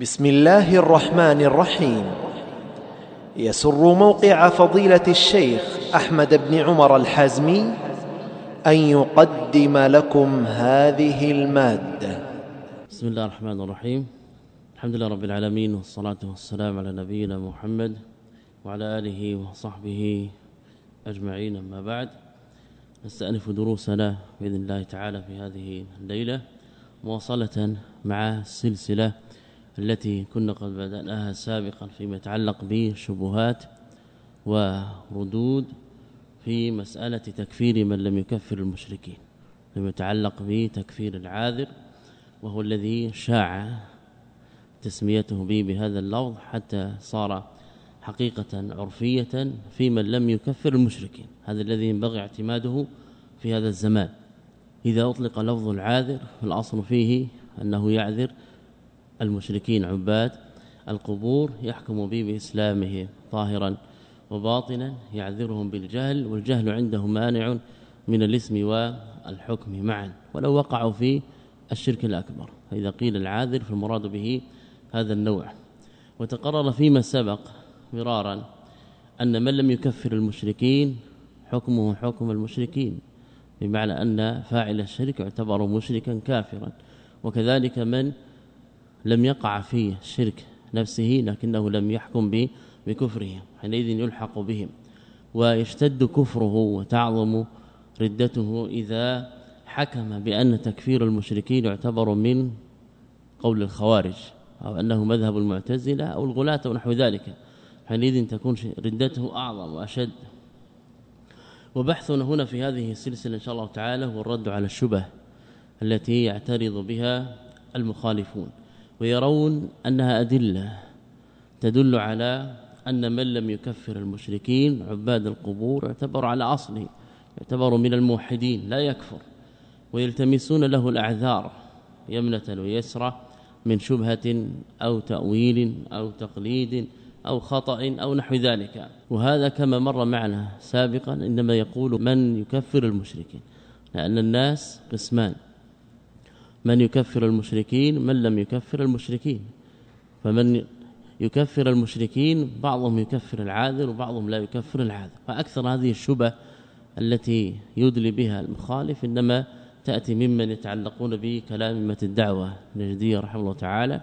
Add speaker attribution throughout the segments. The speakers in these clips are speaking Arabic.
Speaker 1: بسم الله الرحمن الرحيم. يسر موقع فضيلة الشيخ أحمد بن عمر الحازمي أن يقدم لكم هذه المادة.
Speaker 2: بسم الله الرحمن الرحيم. الحمد لله رب العالمين، والصلاة والسلام على نبينا محمد وعلى آله وصحبه أجمعين. أما بعد، نستأنف دروسنا بإذن الله تعالى في هذه الليلة مواصلة مع السلسلة التي كنا قد بدأناها سابقا فيما يتعلق بشبهات وردود في مسألة تكفير من لم يكفر المشركين، فيما يتعلق بتكفير العاذر، وهو الذي شاع تسميته به بهذا اللفظ حتى صار حقيقة عرفية في من لم يكفر المشركين. هذا الذي ينبغي اعتماده في هذا الزمان. إذا أطلق لفظ العاذر فالأصل فيه أنه يعذر المشركين عباد القبور، يحكم به بإسلامه ظاهرا وباطنا، يعذرهم بالجهل، والجهل عنده مانع من الاسم والحكم معا ولو وقعوا في الشرك الأكبر. فإذا قيل العاذر فالمراد به هذا النوع. وتقرر فيما سبق مرارا أن من لم يكفر المشركين حكمه حكم المشركين، بمعنى أن فاعل الشرك يعتبر مشركا كافرا، وكذلك من لم يقع في الشرك نفسه لكنه لم يحكم بكفره، حينئذ يلحق بهم، ويشتد كفره وتعظم ردته إذا حكم بأن تكفير المشركين يعتبر من قول الخوارج، أو أنه مذهب المعتزلة أو الغلاة ونحو ذلك، حينئذ تكون ردته أعظم وأشد. وبحثنا هنا في هذه السلسلة إن شاء الله تعالى هو الرد على الشبه التي يعترض بها المخالفون، ويرون أنها أدلة تدل على أن من لم يكفر المشركين عباد القبور يعتبر على أصله، يعتبر من الموحدين لا يكفر، ويلتمسون له الأعذار يمنة ويسرى من شبهة أو تأويل أو تقليد أو خطأ أو نحو ذلك. وهذا كما مر معنا سابقا إنما يقول من يكفر المشركين، لأن الناس قسمان: من يكفر المشركين، من لم يكفر المشركين. فمن يكفر المشركين بعضهم يكفر العاذر وبعضهم لا يكفر العاذر. فأكثر هذه الشبه التي يدلي بها المخالف إنما تأتي ممن يتعلقون بكلام أئمة الدعوة النجدية رحمه الله تعالى،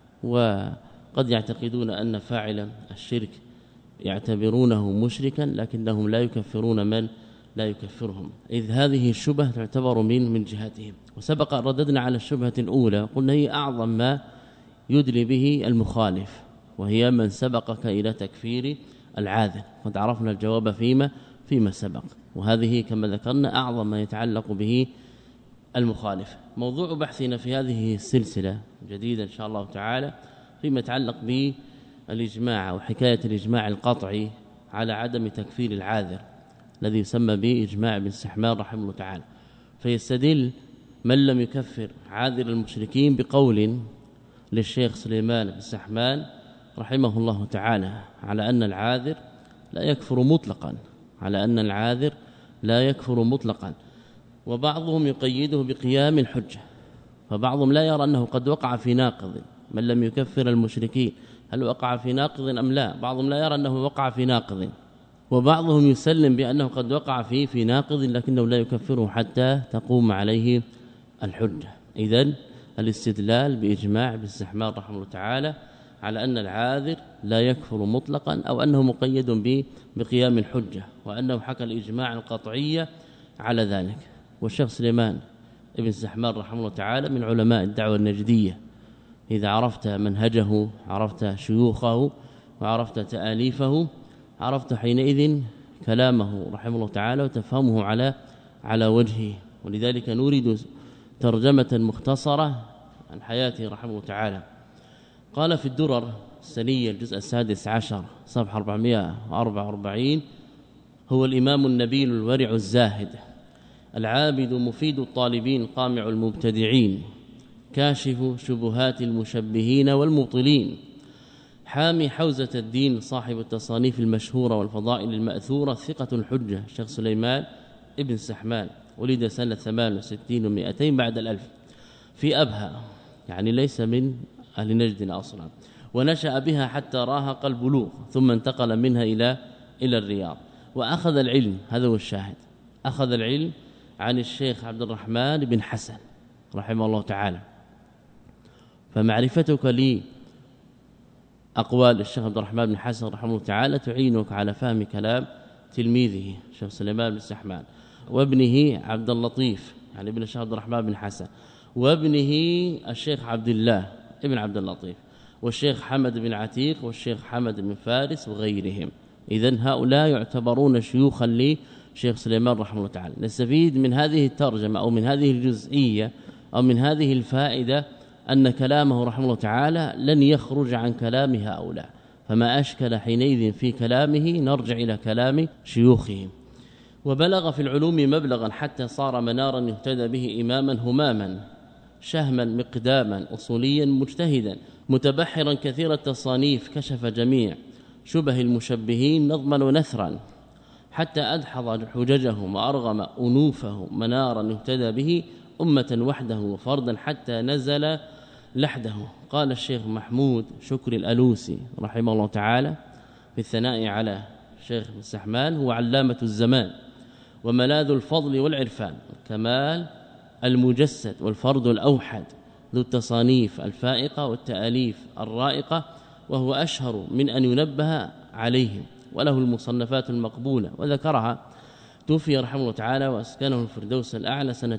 Speaker 2: وقد يعتقدون أن فاعل الشرك يعتبرونه مشركا لكنهم لا يكفرون من لا يكفرهم، إذ هذه الشبهة تعتبر من جهتهم. وسبق رددنا على الشبهة الأولى، قلنا هي أعظم ما يدلي به المخالف، وهي من سبقك إلى تكفير العاذر، قد عرفنا الجواب فيما سبق، وهذه كما ذكرنا أعظم ما يتعلق به المخالف. موضوع بحثنا في هذه السلسلة جديدة إن شاء الله تعالى فيما يتعلق بالإجماع وحكاية الإجماع القطعي على عدم تكفير العاذر الذي يسمى بإجماع ابن سحمان رحمه الله تعالى. فيستدل من لم يكفر عاذر المشركين بقول للشيخ سليمان بن سحمان رحمه الله تعالى على أن العاذر لا يكفر مطلقا، على أن العاذر لا يكفر مطلقا. وبعضهم يقيده بقيام الحجة، فبعضهم لا يرى أنه قد وقع في ناقض. من لم يكفر المشركين هل وقع في ناقض أم لا؟ بعضهم لا يرى أنه وقع في ناقض، وبعضهم يسلم بأنه قد وقع في ناقض لكنه لا يكفره حتى تقوم عليه الحجة. إذن الاستدلال بإجماع ابن سحمان رحمه الله تعالى على أن العاذر لا يكفر مطلقا، أو أنه مقيد بقيام الحجة، وأنه حكى الإجماع القطعية على ذلك. والشيخ سليمان ابن سحمان رحمه الله تعالى من علماء الدعوة النجدية، إذا عرفت منهجه، عرفت شيوخه، وعرفت تآليفه، عرفت حينئذ كلامه رحمه الله تعالى وتفهمه على وجهه. ولذلك نريد ترجمة مختصرة عن حياته رحمه الله تعالى. قال في الدرر السنية الجزء 16 صفحة 444: هو الإمام النبيل الورع الزاهد العابد مفيد الطالبين قامع المبتدعين كاشف شبهات المشبهين والمبطلين حامي حوزة الدين صاحب التصانيف المشهورة والفضائل المأثورة ثقة الحجة الشيخ سليمان ابن سحمان، ولد سنة 68 و200 بعد الألف في أبها، يعني ليس من أهل نجد أصلا، ونشأ بها حتى راهق البلوغ، ثم انتقل منها إلى الرياض، وأخذ العلم. هذا هو الشاهد، أخذ العلم عن الشيخ عبد الرحمن بن حسن رحمه الله تعالى. فمعرفتك لي أقوال الشيخ عبد الرحمن بن حسن رحمه الله تعالى تعينك على فهم كلام تلميذه الشيخ سليمان بن السحمان، وابنه عبد اللطيف يعني ابن الشيخ عبد الرحمن بن حسن، وابنه الشيخ عبد الله ابن عبد اللطيف، والشيخ حمد بن عتيق، والشيخ حمد بن فارس وغيرهم. إذن هؤلاء يعتبرون شيوخا لشيخ سليمان رحمه الله تعالى. نستفيد من هذه الترجمة أو من هذه الجزئية أو من هذه الفائدة أن كلامه رحمه الله تعالى لن يخرج عن كلام هؤلاء، فما أشكل حينئذ في كلامه نرجع إلى كلام شيوخه. وبلغ في العلوم مبلغا حتى صار منارا يهتدى به إماما هماما شهما مقداما أصوليا مجتهدا متبحرا كثير التصانيف، كشف جميع شبه المشبهين نظما ونثرا، حتى أدحض حججهم وأرغم أنوفه منارا يهتدى به أمة وحده وفردا حتى نزل لحده. قال الشيخ محمود شكر الألوسي رحمه الله تعالى في الثناء على الشيخ السحمان: هو علامة الزمان وملاذ الفضل والعرفان، كمال المجسد والفرد الأوحد، ذو التصانيف الفائقة والتأليف الرائقة، وهو أشهر من أن ينبه عليهم، وله المصنفات المقبولة وذكرها. توفي رحمه الله تعالى وأسكنه الفردوس الأعلى سنة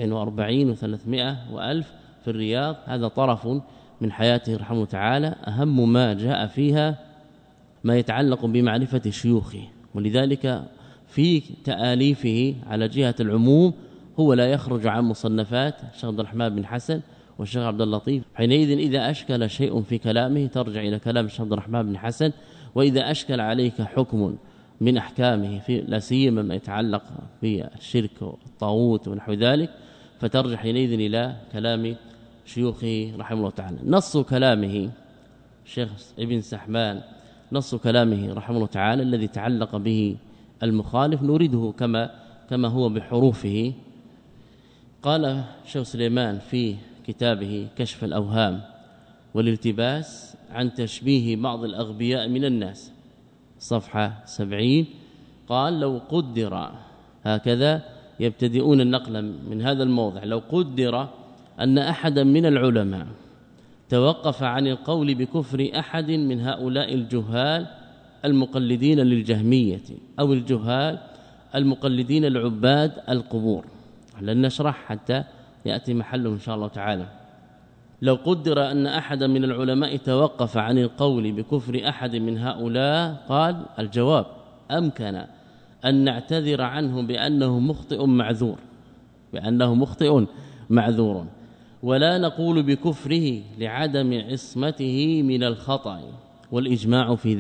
Speaker 2: 49 و300 وألف في الرياض. هذا طرف من حياته رحمه الله تعالى، أهم ما جاء فيها ما يتعلق بمعرفة شيوخه، ولذلك في تآليفه على جهة العموم هو لا يخرج عن مصنفات الشيخ عبد الرحمن بن حسن والشيخ عبد اللطيف. حينئذ إذا أشكل شيء في كلامه ترجع إلى كلام الشيخ عبد الرحمن بن حسن، وإذا أشكل عليك حكم من أحكامه في لا سيما ما يتعلق بالشرك والطاغوت ونحو ذلك فترجع حينئذ إلى كلام شيوخه رحمه الله تعالى. نص كلامه الشيخ ابن سحمان، نص كلامه رحمه الله تعالى الذي تعلق به المخالف نريده كما هو بحروفه. قال الشيخ سليمان في كتابه كشف الأوهام والالتباس عن تشبيه بعض الأغبياء من الناس، صفحة 70، قال: لو قدر، هكذا يبتدئون النقل من هذا الموضع، لو قدر أن أحدا من العلماء توقف عن القول بكفر أحد من هؤلاء الجهال المقلدين للجهمية أو الجهال المقلدين العباد القبور، لن نشرح حتى يأتي محله إن شاء الله تعالى. لو قدر أن أحدا من العلماء توقف عن القول بكفر أحد من هؤلاء، قال: الجواب: أمكن أن نعتذر عنه بأنه مخطئ معذور، ولا نقول بكفره لعدم عصمته من الخطأ، والإجماع في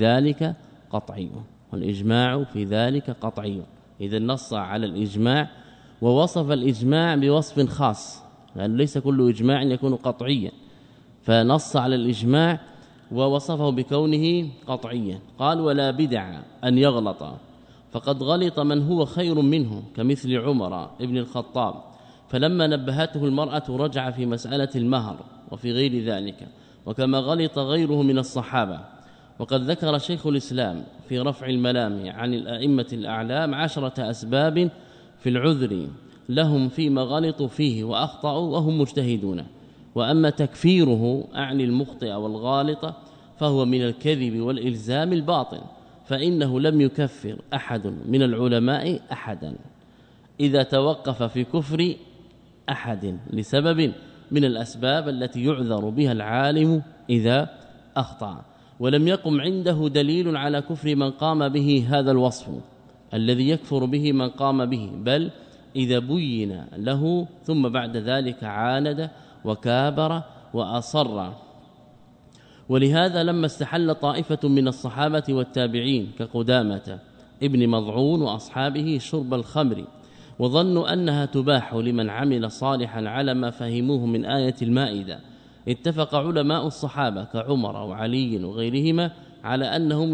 Speaker 2: ذلك قطعي. إذا نص على الإجماع ووصف الإجماع بوصف خاص، لأنه ليس كل إجماع يكون قطعيا، فنص على الإجماع ووصفه بكونه قطعيا. قال: ولا بدع أن يغلط، فقد غلط من هو خير منه كمثل عمر ابن الخطاب، فلما نبهته المرأة رجع في مسألة المهر وفي غير ذلك، وكما غلط غيره من الصحابة. وقد ذكر شيخ الإسلام في رفع الملام عن الأئمة الأعلام 10 أسباب في العذر لهم فيما غلطوا فيه وأخطأوا وهم مجتهدون. وأما تكفيره أعني المخطئ والغالط فهو من الكذب والإلزام الباطل، فإنه لم يكفر أحد من العلماء أحدا إذا توقف في كفر أحد لسبب من الأسباب التي يعذر بها العالم إذا أخطأ، ولم يقم عنده دليل على كفر من قام به هذا الوصف الذي يكفر به من قام به، بل إذا بين له ثم بعد ذلك عاند وكابر وأصر. ولهذا لما استحل طائفة من الصحابة والتابعين كقدامة ابن مضعون وأصحابه شرب الخمر، وظنوا أنها تباح لمن عمل صالحا على ما فهموه من آية المائدة، اتفق علماء الصحابة كعمر وعلي وغيرهما على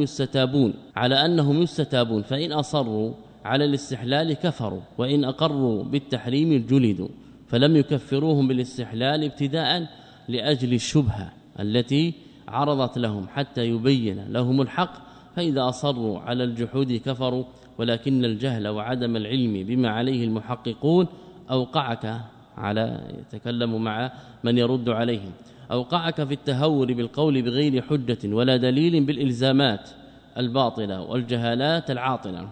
Speaker 2: أنهم يستتابون، فإن أصروا على الاستحلال كفروا، وإن أقروا بالتحريم جلدوا، فلم يكفروهم بالاستحلال ابتداء لأجل الشبهة التي عرضت لهم حتى يبين لهم الحق، فإذا أصروا على الجحود كفروا، ولكن الجهل وعدم العلم بما عليه المحققون أوقعك على يتكلم مع من يرد عليهم، أوقعك في التهور بالقول بغير حجة ولا دليل بالإلزامات الباطلة والجهالات العاطلة.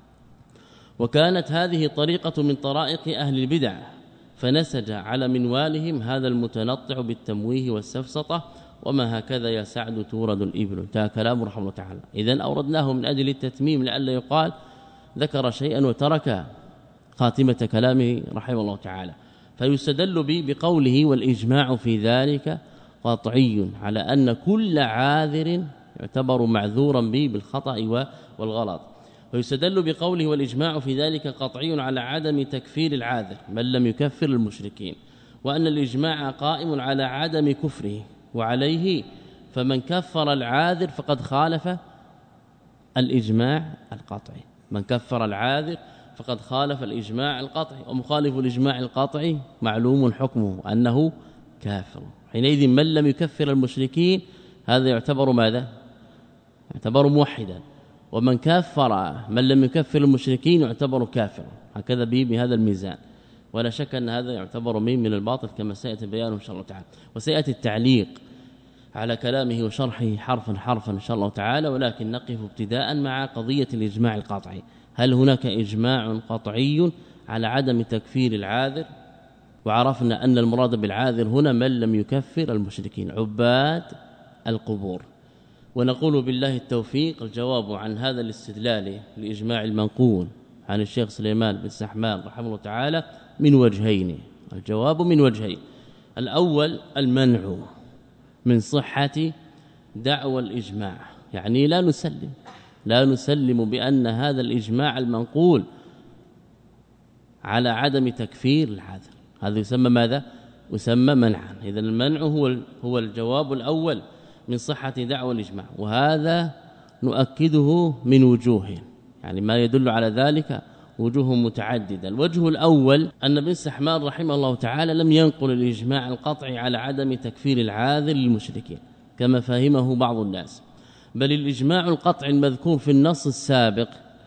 Speaker 2: وكانت هذه طريقة من طرائق أهل البدع، فنسج على منوالهم هذا المتنطع بالتمويه والسفسطة، وما هكذا يا سعد تورد الإبل. انتهى كلام رحمه الله تعالى. إذن أوردناه من أجل التتميم لئلا يقال ذكر شيئا وترك خاتمة كلامه رحمه الله تعالى. فيستدل بقوله والإجماع في ذلك قطعي على أن كل عاذر يعتبر معذورا به بالخطأ والغلط. ويستدل بقوله والإجماع في ذلك قطعي على عدم تكفير العاذر من لم يكفر المشركين، وأن الإجماع قائم على عدم كفره، وعليه فمن كفر العاذر فقد خالف الإجماع القطعي. من كفر العاذر فقد خالف الإجماع القطعي، ومخالف الإجماع القطعي معلوم حكمه أنه كافر. حينئذ من لم يكفر المشركين هذا يعتبر ماذا؟ يعتبر موحدا، ومن كفر من لم يكفر المشركين يعتبر كافر، هكذا بهذا الميزان. ولا شك أن هذا يعتبر من الباطل كما سيأتي بيانه إن شاء الله تعالى. وسيأتي التعليق على كلامه وشرحه حرفا إن شاء الله تعالى، ولكن نقف ابتداء مع قضية الإجماع القطعي. هل هناك إجماع قطعي على عدم تكفير العاذر؟ وعرفنا أن المراد بالعاذر هنا من لم يكفر المشركين عباد القبور. ونقول بالله التوفيق الجواب عن هذا الاستدلال لإجماع المنقول عن الشيخ سليمان بن سحمان رحمه الله تعالى من وجهين. الجواب من وجهين: الأول المنع من صحة دعوى الإجماع، يعني لا نسلم بأن هذا الإجماع المنقول على عدم تكفير العاذر، هذا يسمى ماذا؟ يسمى منعا. إذن المنع هو الجواب الأول من صحة دعوى الإجماع، وهذا نؤكده من وجوه، يعني ما يدل على ذلك وجوه متعددة. الوجه الأول أن ابن سحمان رحمه الله تعالى لم ينقل الإجماع القطعي على عدم تكفير العاذر للمشركين كما فهمه بعض الناس، بل الإجماع القطعي المذكور في النص السابق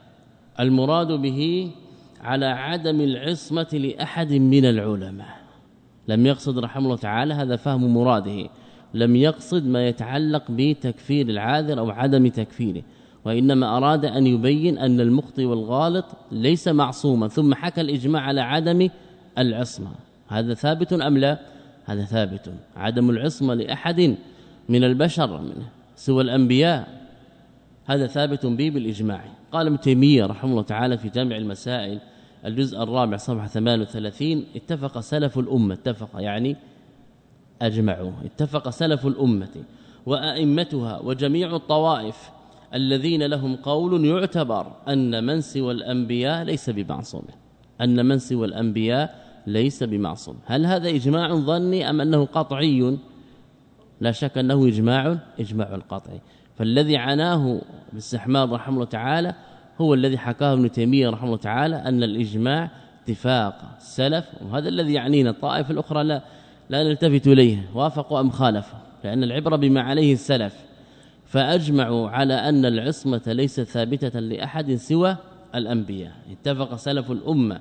Speaker 2: المراد به على عدم العصمة لأحد من العلماء. لم يقصد رحمه الله تعالى، هذا فهم مراده، لم يقصد ما يتعلق بتكفير العاذر أو عدم تكفيره، وإنما أراد أن يبين أن المخطئ والغالط ليس معصوما، ثم حكى الإجماع على عدم العصمة. هذا ثابت أم لا؟ هذا ثابت، عدم العصمة لأحد من البشر سوى الأنبياء، هذا ثابت به بالإجماع. قال ابن تيمية رحمه الله تعالى في جامع المسائل الجزء الرابع صفحة 38: اتفق سلف الأمة، اتفق يعني أجمعوا، اتفق سلف الأمة وأئمتها وجميع الطوائف الذين لهم قول يعتبر أن من سوى الأنبياء ليس بمعصوم، أن من سوى الأنبياء ليس بمعصوم. هل هذا إجماع ظني أم أنه قطعي؟ لا شك أنه إجماع قطعي. فالذي عناه بالسحمان رحمه الله تعالى هو الذي حكاه ابن تيمية رحمه الله تعالى، أن الإجماع اتفاق السلف، وهذا الذي يعنينا. الطائفة الأخرى لا نلتفت إليه وافقوا أم خالفوا، لأن العبرة بما عليه السلف. فأجمعوا على أن العصمة ليست ثابتة لأحد سوى الأنبياء. اتفق سلف الأمة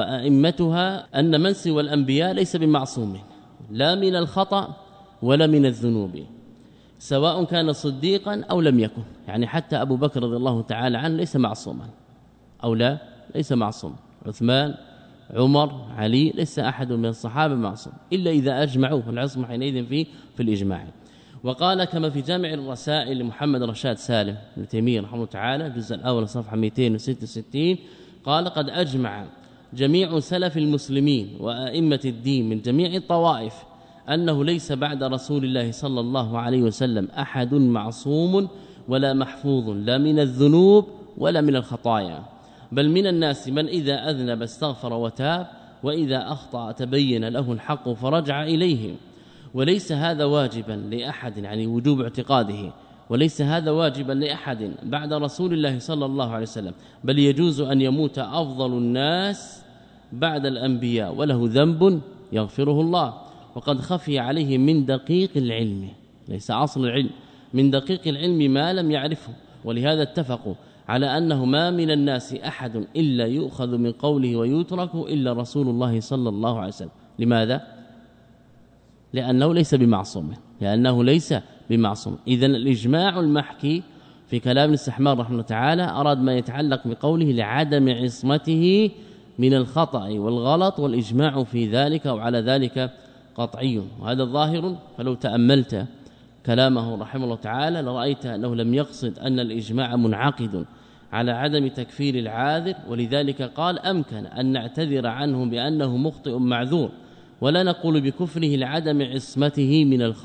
Speaker 2: وأئمتها أن من سوى الأنبياء ليس بمعصوم، لا من الخطأ ولا من الذنوب، سواء كان صديقا أو لم يكن. يعني حتى أبو بكر رضي الله تعالى عنه ليس معصوما، أو لا ليس معصوم، عثمان، عمر، علي، ليس أحد من الصحابة معصوم إلا إذا أجمعوا، العصمة حينئذ في الإجماع. وقال كما في جامع الرسائل لمحمد رشاد سالم ابن تيمية رحمه الله تعالى الجزء الأول صفحة 266: قال قد أجمع جميع سلف المسلمين وأئمة الدين من جميع الطوائف أنه ليس بعد رسول الله صلى الله عليه وسلم أحد معصوم ولا محفوظ، لا من الذنوب ولا من الخطايا، بل من الناس من إذا أذنب استغفر وتاب، وإذا أخطأ تبين له الحق فرجع إليه. وليس هذا واجبا لأحد، يعني وجوب اعتقاده، وليس هذا واجبا لأحد بعد رسول الله صلى الله عليه وسلم، بل يجوز أن يموت أفضل الناس بعد الأنبياء وله ذنب يغفره الله، وقد خفي عليه من دقيق العلم، ليس أصل العلم. من دقيق العلم ما لم يعرفه، ولهذا اتفقوا على أنه ما من الناس أحد إلا يؤخذ من قوله ويترك إلا رسول الله صلى الله عليه وسلم. لماذا؟ لأنه ليس بمعصوم. إذن الإجماع المحكي في كلام الاستحمار رحمه الله تعالى أراد ما يتعلق بقوله لعدم عصمته من الخطأ والغلط، والإجماع في ذلك وعلى ذلك قطعي، وهذا ظاهر. فلو تأملت كلامه رحمه الله تعالى لرأيت أنه لم يقصد أن الإجماع منعقد على عدم تكفير العاذر، ولذلك قال أمكن أن نعتذر عنه بأنه مخطئ معذور، ولا نقول بكفره لعدم عصمته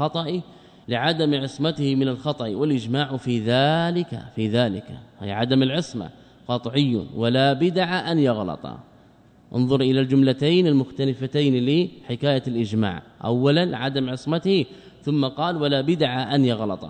Speaker 2: من الخطأ والإجماع في ذلك أي عدم العصمة قطعي، ولا بدع أن يغلط. انظر إلى الجملتين المختلفتين لحكاية الإجماع، أولا عدم عصمته، ثم قال ولا بدع أن يغلط،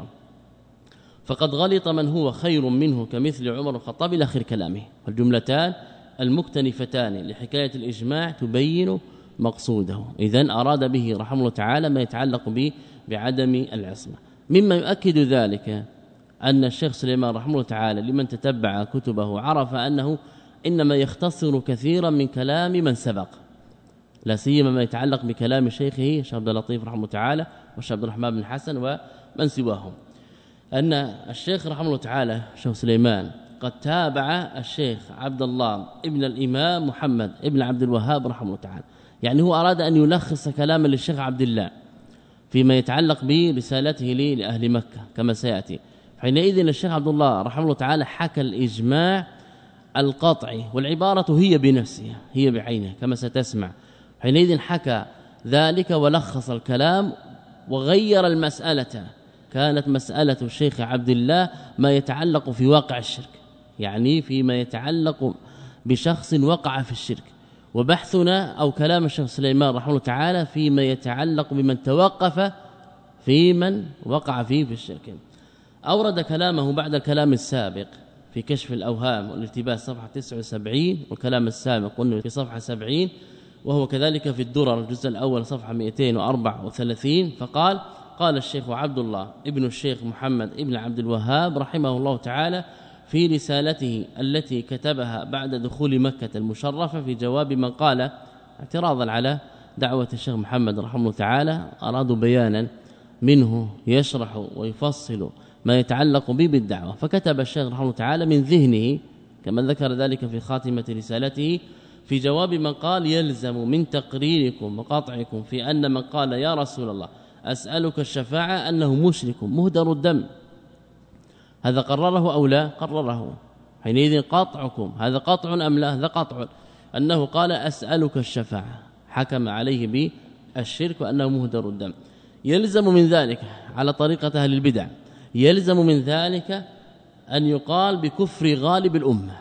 Speaker 2: فقد غلط من هو خير منه كمثل عمر الخطاب إلى آخر كلامه. والجملتان المختلفتان لحكاية الإجماع تبين مقصوده. إذن أراد به رحمه الله تعالى ما يتعلق به بعدم العصمة. مما يؤكد ذلك أن الشيخ سليمان رحمه الله تعالى لمن تتبع كتبه عرف أنه إنما يختصر كثيرا من كلام من سبق، لا سيما ما يتعلق بكلام شيخه الشيخ عبد اللطيف رحمه الله تعالى والشيخ عبد الرحمن بن حسن ومن سواهم، أن الشيخ رحمه الله تعالى الشيخ سليمان قد تابع الشيخ عبد الله ابن الإمام محمد ابن عبد الوهاب رحمه الله تعالى، يعني هو أراد أن يلخص كلاما للشيخ عبد الله فيما يتعلق برسالته لأهل مكة كما سيأتي. حينئذ الشيخ عبد الله رحمه الله تعالى حكى الإجماع القطعي، والعبارة هي بنفسها هي بعينها كما ستسمع. حينئذ حكى ذلك ولخص الكلام وغير المسألة. كانت مسألة الشيخ عبد الله ما يتعلق في واقع الشرك، يعني فيما يتعلق بشخص وقع في الشرك، وبحثنا أو كلام الشيخ سليمان رحمه الله تعالى فيما يتعلق بمن توقف في من وقع فيه في الشرك. أورد كلامه بعد الكلام السابق في كشف الأوهام والالتباس صفحة 79، والكلام السابق قلنا في صفحة 70، وهو كذلك في الدرر الجزء الأول صفحة 234. فقال قال الشيخ عبد الله ابن الشيخ محمد ابن عبد الوهاب رحمه الله تعالى في رسالته التي كتبها بعد دخول مكة المشرفة في جواب من قال اعتراضا على دعوة الشيخ محمد رحمه الله تعالى، أرادوا بيانا منه يشرح ويفصل ما يتعلق به بالدعوة، فكتب الشيخ رحمه الله تعالى من ذهنه كما ذكر ذلك في خاتمة رسالته في جواب من قال يلزم من تقريركم وقطعكم في أن من قال يا رسول الله أسألك الشفاعة أنه مشرك مهدر الدم. هذا قرره أو لا؟ قرره. حينئذ قطعكم هذا قطع أم لا؟ هذا قطع. أنه قال أسألك الشفاعة حكم عليه بالشرك وأنه مهدر الدم. يلزم من ذلك على طريقة أهل البدع، يلزم من ذلك أن يقال بكفر غالب الأمة،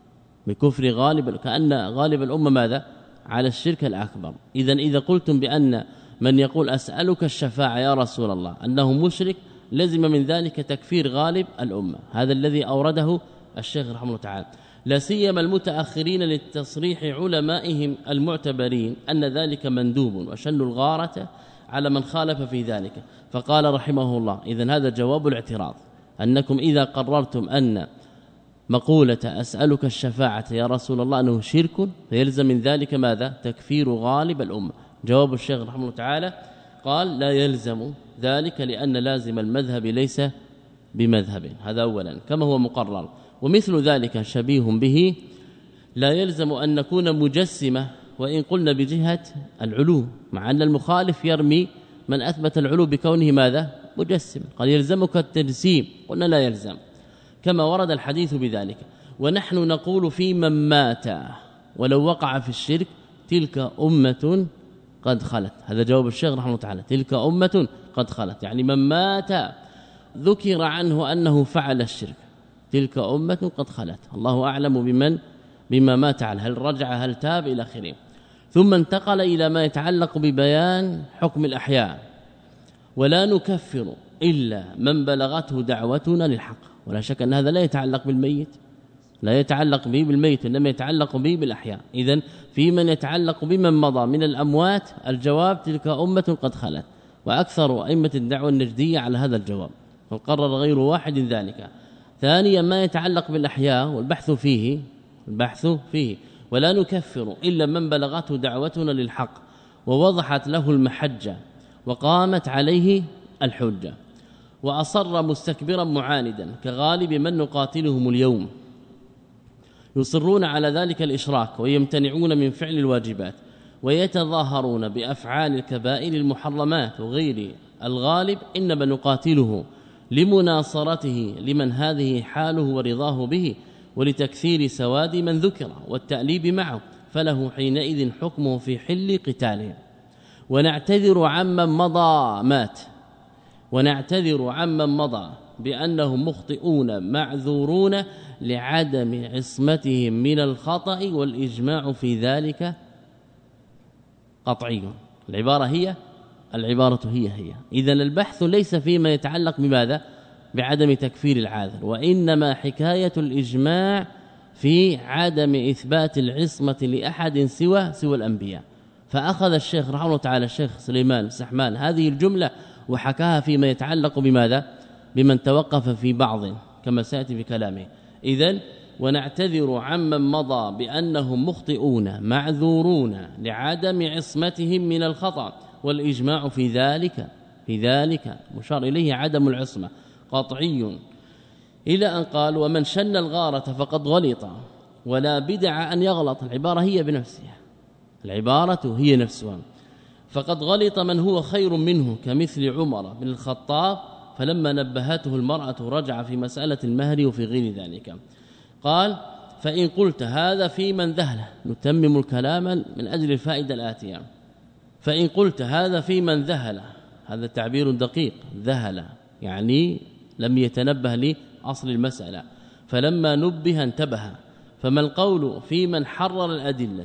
Speaker 2: بكفر غالب، كأن غالب الأمة ماذا؟ على الشرك الأكبر. إذا قلتم بأن من يقول أسألك الشفاعة يا رسول الله أنه مشرك لزم من ذلك تكفير غالب الأمة. هذا الذي أورده الشيخ رحمه الله تعالى، لا سيما المتأخرين للتصريح علمائهم المعتبرين أن ذلك مندوب وشن الغارة على من خالف في ذلك. فقال رحمه الله إذن هذا جواب الاعتراض، أنكم إذا قررتم أن مقولة أسألك الشفاعة يا رسول الله أنه شرك فيلزم من ذلك ماذا؟ تكفير غالب الأمة. جواب الشيخ رحمه الله تعالى قال لا يلزم ذلك لأن لازم المذهب ليس بمذهب، هذا أولا كما هو مقرر. ومثل ذلك شبيه به لا يلزم أن نكون مجسمة وإن قلنا بجهة العلو، مع أن المخالف يرمي من أثبت العلو بكونه ماذا؟ مجسم. قال يلزمك التجسيم، قلنا لا يلزم كما ورد الحديث بذلك. ونحن نقول في من مات ولو وقع في الشرك تلك أمة قد خلت. هذا جواب الشيخ رحمه الله تعالى، تلك أمة قد خلت، يعني من مات ذكر عنه أنه فعل الشرك تلك أمة قد خلت، الله أعلم بما مات عليه، هل رجع هل تاب إلى آخره. ثم انتقل إلى ما يتعلق ببيان حكم الأحياء، ولا نكفر إلا من بلغته دعوتنا للحق. ولا شك أن هذا لا يتعلق بالميت، لا يتعلق به بالميت، إنما يتعلق به بالأحياء. إذن في من يتعلق بمن مضى من الأموات الجواب تلك أمة قد خلت، وأكثر أئمة الدعوة النجدية على هذا الجواب، وقرر غير واحد ذلك. ثانيا ما يتعلق بالأحياء والبحث فيه ولا نكفر إلا من بلغته دعوتنا للحق ووضحت له المحجة وقامت عليه الحجة، وأصر مستكبرا معاندا كغالب من نقاتلهم اليوم، يصرون على ذلك الإشراك ويمتنعون من فعل الواجبات ويتظاهرون بأفعال الكبائر المحرمات وغير الغالب، إنما نقاتله لمناصرته لمن هذه حاله ورضاه به ولتكثير سواد من ذكر والتأليب معه، فله حينئذ حكمه في حل قتالهم. ونعتذر عمن مضى بأنهم مخطئون معذورون لعدم عصمتهم من الخطأ، والإجماع في ذلك قطعي. العبارة هي إذن البحث ليس فيما يتعلق بماذا؟ بعدم تكفير العاذر، وإنما حكاية الإجماع في عدم إثبات العصمة لأحد سوى الأنبياء. فأخذ الشيخ رحمه الله تعالى الشيخ سليمان السحمان هذه الجملة وحكاها فيما يتعلق بماذا؟ بمن توقف في بعض كما سيأتي في كلامه. إذن ونعتذر عمن مضى بأنهم مخطئون معذورون لعدم عصمتهم من الخطأ، والإجماع في ذلك مشار إليه عدم العصمة قطعي، إلى أن قال ومن شن الغارة فقد غلط ولا بدع أن يغلط. العبارة هي نفسها فقد غلط من هو خير منه كمثل عمر بن الخطاب، فلما نبهته المرأة رجع في مسألة المهر وفي غير ذلك. قال فإن قلت هذا في من ذهل، نتمم الكلام من أجل الفائدة الآتية. فإن قلت هذا في من ذهل، هذا تعبير دقيق، ذهل يعني لم يتنبه لأصل المسألة، فلما نبه انتبه. فما القول في من حرر الأدلة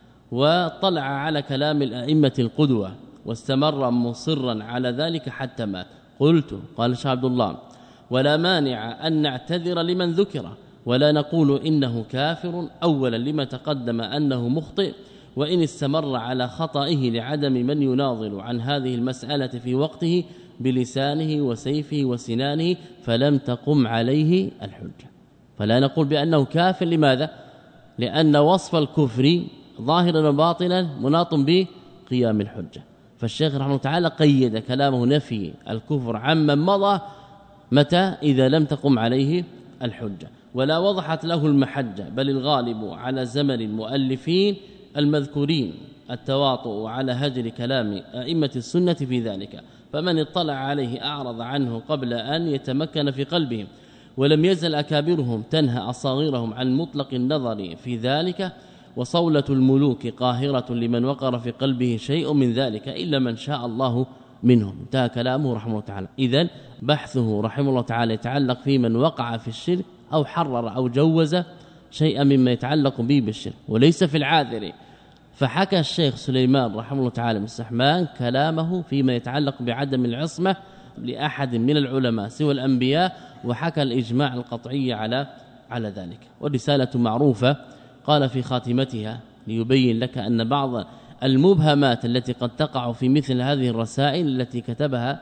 Speaker 2: وطلع على كلام الأئمة القدوة واستمر مصرا على ذلك حتى مات؟ قلت قال الشيخ عبد الله ولا مانع أن نعتذر لمن ذكر ولا نقول إنه كافر، أولا لما تقدم أنه مخطئ، وإن استمر على خطئه لعدم من يناظر عن هذه المسألة في وقته بلسانه وسيفه وسنانه فلم تقم عليه الحجة. فلا نقول بأنه كافر. لماذا؟ لأن وصف الكفر ظاهرا وباطنا مناط بقيام الحجة. فالشيخ رحمه الله تعالى قيد كلامه نفي الكفر عمن مضى متى؟ إذا لم تقم عليه الحجة ولا وضحت له المحجة، بل الغالب على زمن المؤلفين المذكورين التواطؤ على هجر كلام أئمة السنة في ذلك، فمن اطلع عليه أعرض عنه قبل أن يتمكن في قلبهم، ولم يزل أكابرهم تنهى أصاغرهم عن مطلق النظر في ذلك، وصولة الملوك قاهرة لمن وقر في قلبه شيء من ذلك إلا من شاء الله منهم. انتهى كلامه رحمه الله تعالى. إذن بحثه رحمه الله تعالى يتعلق في من وقع في الشرك أو حرر أو جوز شيئا مما يتعلق به بالشرك وليس في العاذر. فحكى الشيخ سليمان رحمه الله تعالى من السحمان كلامه فيما يتعلق بعدم العصمة لأحد من العلماء سوى الأنبياء، وحكى الإجماع القطعي على ذلك. والرسالة معروفة، قال في خاتمتها ليبين لك أن بعض المبهمات التي قد تقع في مثل هذه الرسائل التي كتبها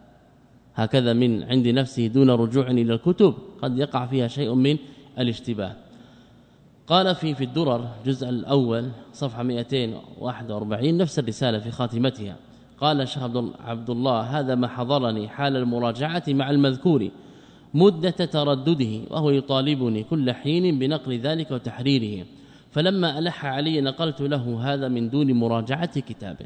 Speaker 2: هكذا من عند نفسه دون رجوع إلى الكتب قد يقع فيها شيء من الاشتباه. قال في الدرر جزء الأول صفحة 241 نفس الرسالة في خاتمتها، قال الشيخ عبد الله هذا ما حضرني حال المراجعة مع المذكور مدة تردده، وهو يطالبني كل حين بنقل ذلك وتحريره، فلما ألح علي نقلت له هذا من دون مراجعة كتاب.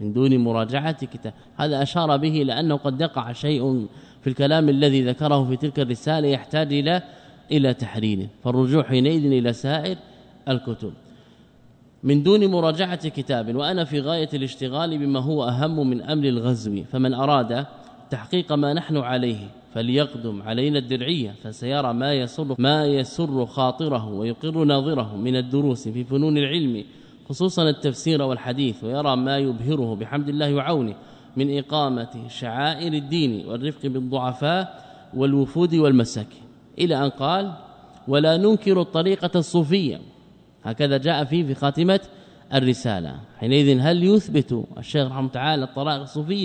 Speaker 2: هذا أشار به لأنه قد يقع شيء في الكلام الذي ذكره في تلك الرسالة يحتاج إلى تحرير، فالرجوع حينئذ إلى سائر الكتب من دون مراجعة كتاب. وأنا في غاية الاشتغال بما هو أهم من أمر الغزو، فمن أراد تحقيق ما نحن عليه فليقدم علينا الدرعية، فسيرى ما يسر خاطره ويقر ناظره من الدروس في فنون العلم خصوصا التفسير والحديث، ويرى ما يبهره بحمد الله وعونه من إقامة شعائر الدين والرفق بالضعفاء والوفود والمساكين، إلى أن قال ولا ننكر الطريقة الصوفية. هكذا جاء في خاتمة الرسالة. حينئذ هل يثبت الشيخ رحمه تعالى الطرائق الصوفية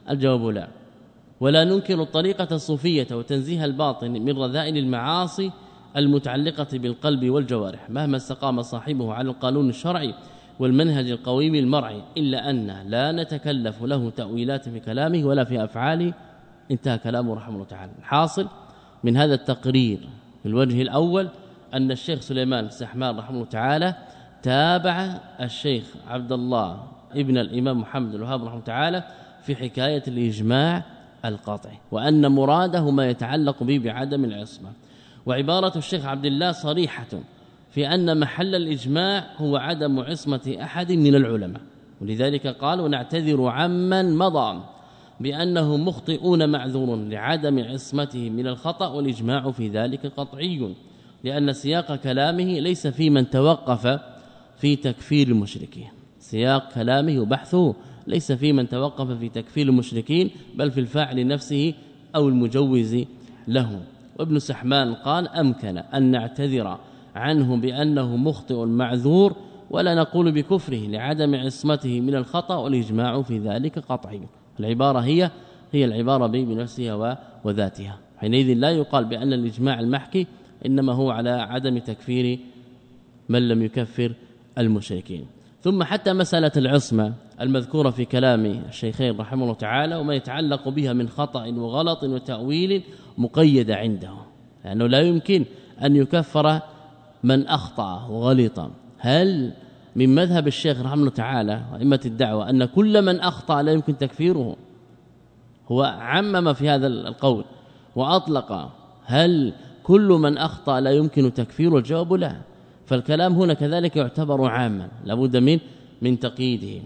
Speaker 2: الجواب لا. ولا ننكر الطريقة الصوفية وتنزيه الباطن من رذائل المعاصي المتعلقة بالقلب والجوارح مهما استقام صاحبه على القانون الشرعي والمنهج القويم المرعي، إلا أن لا نتكلف له تأويلات في كلامه ولا في أفعاله. انتهى كلامه رحمه الله تعالى. الحاصل من هذا التقرير في الوجه الأول أن الشيخ سليمان السحمان رحمه الله تعالى تابع الشيخ عبد الله ابن الإمام محمد الوهاب رحمه الله تعالى في حكاية الإجماع القاطع، وأن مراده ما يتعلق به بعدم العصمة. وعبارة الشيخ عبد الله صريحة في أن محل الإجماع هو عدم عصمة أحد من العلماء، ولذلك قال ونعتذر عمن مضى بأنهم مخطئون معذور لعدم عصمته من الخطأ، والإجماع في ذلك قطعي، لأن سياق كلامه ليس في من توقف في تكفير المشركين. سياق كلامه وبحثه ليس في من توقف في تكفير المشركين، بل في الفاعل نفسه أو المجوز له. وابن سحمان قال أمكن أن نعتذر عنه بأنه مخطئ معذور ولا نقول بكفره لعدم عصمته من الخطأ، والإجماع في ذلك قطعي. العبارة هي العبارة بنفسها وذاتها، حينئذ لا يقال بأن الإجماع المحكي إنما هو على عدم تكفير من لم يكفر المشركين. ثم حتى مسألة العصمة المذكورة في كلام الشيخين رحمه الله تعالى وما يتعلق بها من خطأ وغلط وتأويل مقيدة عنده، لأنه لا يمكن أن يكفر من أخطأ وغلط. هل من مذهب الشيخ رحمه الله تعالى وأئمة الدعوة أن كل من أخطأ لا يمكن تكفيره؟ هو عمم في هذا القول وأطلق هل كل من أخطأ لا يمكن تكفيره؟ الجواب لا. فالكلام هنا كذلك يعتبر عاما لابد من تقييده،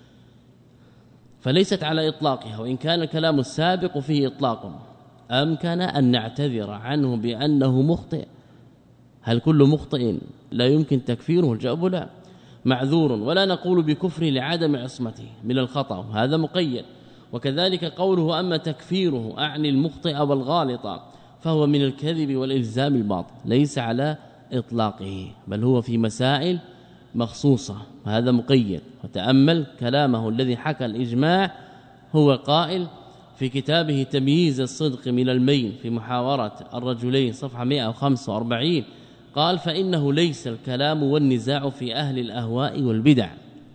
Speaker 2: فليست على إطلاقها، وإن كان الكلام السابق فيه إطلاق. أمكن أن نعتذر عنه بأنه مخطئ. هل كل مخطئ لا يمكن تكفيره؟ الجواب لا. معذور ولا نقول بكفر لعدم عصمته من الخطأ، هذا مقيد. وكذلك قوله أما تكفيره أعني المخطئ والغالط فهو من الكذب والإلزام الباطل، ليس على إطلاقه، بل هو في مسائل مخصوصة، هذا مقيد. وتأمل كلامه الذي حكى الإجماع، هو قائل في كتابه تمييز الصدق من المين في محاورة الرجلين صفحة 145، قال فإنه ليس الكلام والنزاع في أهل الأهواء والبدع،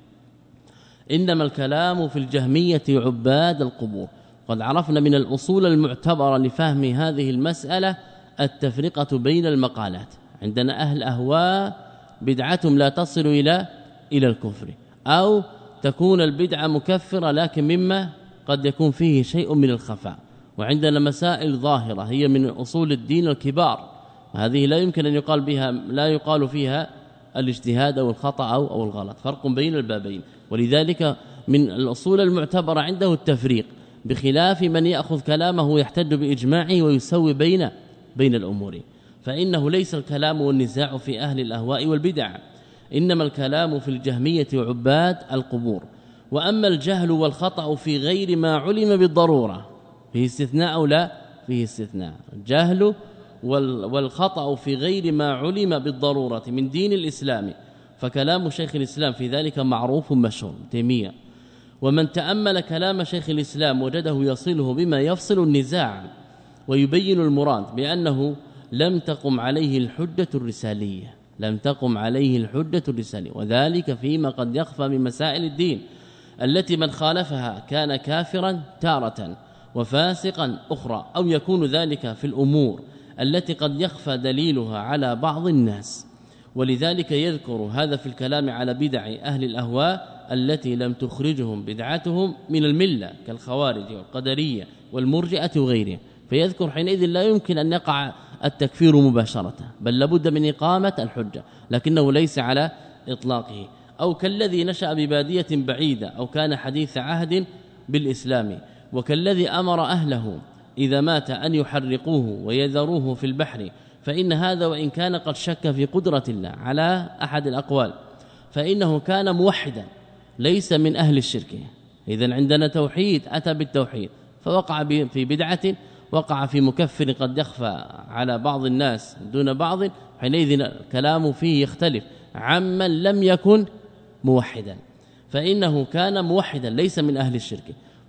Speaker 2: إنما الكلام في الجهمية عباد القبور. قد عرفنا من الأصول المعتبرة لفهم هذه المسألة التفرقة بين المقالات. عندنا أهل أهواء بدعتهم لا تصل إلى الكفر، أو تكون البدعة مكفرة لكن مما قد يكون فيه شيء من الخفاء. وعندنا مسائل ظاهرة هي من أصول الدين الكبار، هذه لا يمكن أن يقال بها، لا يقال فيها الاجتهاد أو الخطأ أو الغلط، فرق بين البابين. ولذلك من الأصول المعتبرة عنده التفريق، بخلاف من يأخذ كلامه ويحتج بإجماعه ويسوي بين الأمور. فإنه ليس الكلام والنزاع في أهل الأهواء والبدع، إنما الكلام في الجهمية وعباد القبور. وأما الجهل والخطأ في غير ما علم بالضرورة، فيه استثناء أو لا؟ فيه استثناء. الجهل والخطأ في غير ما علم بالضرورة من دين الإسلام، فكلام شيخ الإسلام في ذلك معروف مشهور تيمية. ومن تأمل كلام شيخ الإسلام وجده يصله بما يفصل النزاع ويبين المراد، بأنه لم تقم عليه الحجة الرسالية، لم تقم عليه الحجة الرسالية، وذلك فيما قد يخفى من مسائل الدين التي من خالفها كان كافرا تارة وفاسقا أخرى، أو يكون ذلك في الأمور التي قد يخفى دليلها على بعض الناس. ولذلك يذكر هذا في الكلام على بدع أهل الأهواء التي لم تخرجهم بدعتهم من الملة كالخوارج والقدرية والمرجئة وغيرهم، فيذكر حينئذ لا يمكن أن يقع التكفير مباشرة، بل لابد من إقامة الحجة، لكنه ليس على إطلاقه. أو كالذي نشأ ببادية بعيدة أو كان حديث عهد بالإسلام، وكالذي أمر أهله إذا مات أن يحرقوه ويذروه في البحر، فإن هذا وإن كان قد شك في قدرة الله على أحد الأقوال فإنه كان موحدا ليس من أهل الشرك. إذن عندنا توحيد، أتى بالتوحيد فوقع في بدعة، وقع في مكفر قد يخفى على بعض الناس دون بعض، حينئذ الكلام فيه يختلف عمن لم يكن موحدا، فإنه كان موحدا ليس من أهل الشرك.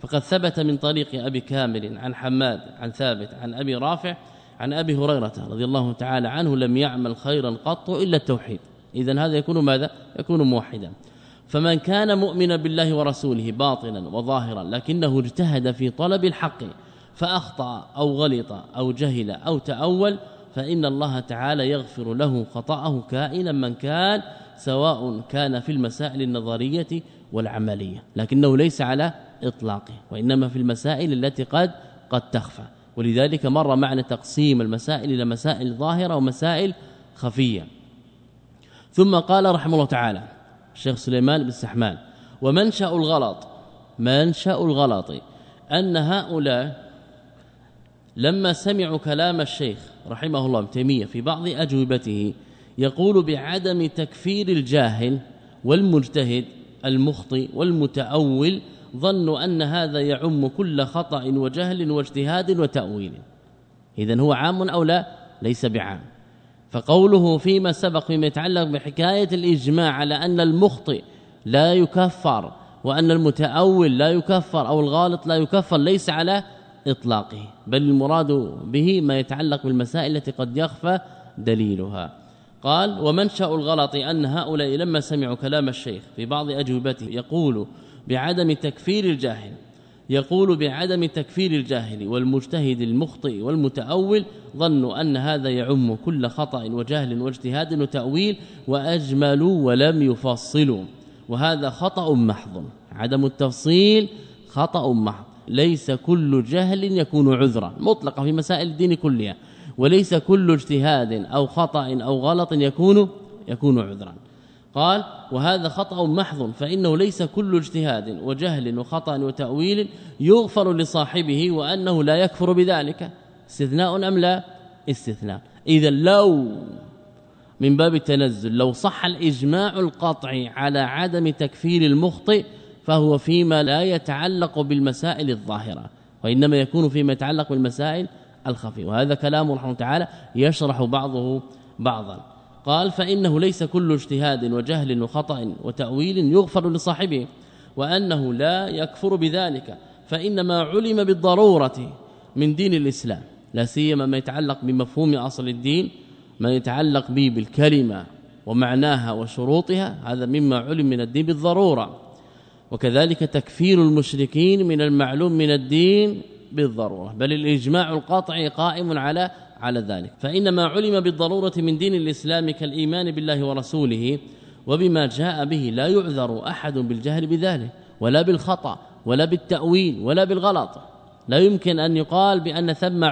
Speaker 2: فقد ثبت من طريق أبي كامل عن حماد عن ثابت عن أبي رافع عن أبي هريرة رضي الله تعالى عنه لم يعمل خيرا قط إلا التوحيد. إذن هذا يكون ماذا؟ يكون موحدا. فمن كان مؤمنا بالله ورسوله باطنا وظاهرا لكنه اجتهد في طلب الحق فأخطأ أو غلط أو جهل أو تأول فإن الله تعالى يغفر له خطأه كائنا من كان، سواء كان في المسائل النظرية والعملية، لكنه ليس على إطلاقه، وإنما في المسائل التي قد تخفى. ولذلك مر معنى تقسيم المسائل إلى مسائل ظاهرة ومسائل خفية. ثم قال رحمه الله تعالى الشيخ سليمان بن سحمان: ومنشأ الغلط أن هؤلاء لما سمعوا كلام الشيخ رحمه الله ابن تيمية في بعض أجوبته يقول بعدم تكفير الجاهل والمجتهد المخطئ والمتأول، ظنوا أن هذا يعم كل خطأ وجهل واجتهاد وتأويل. إذن هو عام أو لا؟ ليس بعام. فقوله فيما سبق فيما يتعلق بحكاية الإجماع على أن المخطئ لا يكفر وأن المتأول لا يكفر أو الغالط لا يكفر ليس على إطلاقه، بل المراد به ما يتعلق بالمسائل التي قد يخفى دليلها. قال: ومنشأ الغلط أن هؤلاء لما سمعوا كلام الشيخ في بعض أجوبته يقول بعدم تكفير الجاهل والمجتهد المخطئ والمتأول، ظنوا أن هذا يعم كل خطأ وجهل واجتهاد وتأويل وأجملوا ولم يفصلوا، وهذا خطأ محض. عدم التفصيل خطأ محض. ليس كل جهل يكون عذرا مطلقا في مسائل الدين كلها، وليس كل اجتهاد أو خطأ أو غلط يكون عذرا. قال: وهذا خطأ محض، فإنه ليس كل اجتهاد وجهل وخطأ وتأويل يغفر لصاحبه، وأنه لا يكفر بذلك. استثناء أم لا؟ استثناء. إذا لو من باب التنزل لو صح الإجماع القطعي على عدم تكفير المخطئ فهو فيما لا يتعلق بالمسائل الظاهرة، وإنما يكون فيما يتعلق بالمسائل الخفية. وهذا كلام رحمه تعالى يشرح بعضه بعضا. قال: فإنه ليس كل اجتهاد وجهل وخطأ وتأويل يغفر لصاحبه، وأنه لا يكفر بذلك، فإنما علم بالضرورة من دين الإسلام، لا سيما ما يتعلق بمفهوم أصل الدين، ما يتعلق به بالكلمة ومعناها وشروطها، هذا مما علم من الدين بالضرورة. وكذلك تكفير المشركين من المعلوم من الدين بالضرورة، بل الإجماع القاطع قائم على ذلك. فإنما علم بالضرورة من دين الإسلام كالإيمان بالله ورسوله وبما جاء به لا يعذر أحد بالجهل بذلك، ولا بالخطأ ولا بالتأويل ولا بالغلط. لا يمكن أن يقال بأن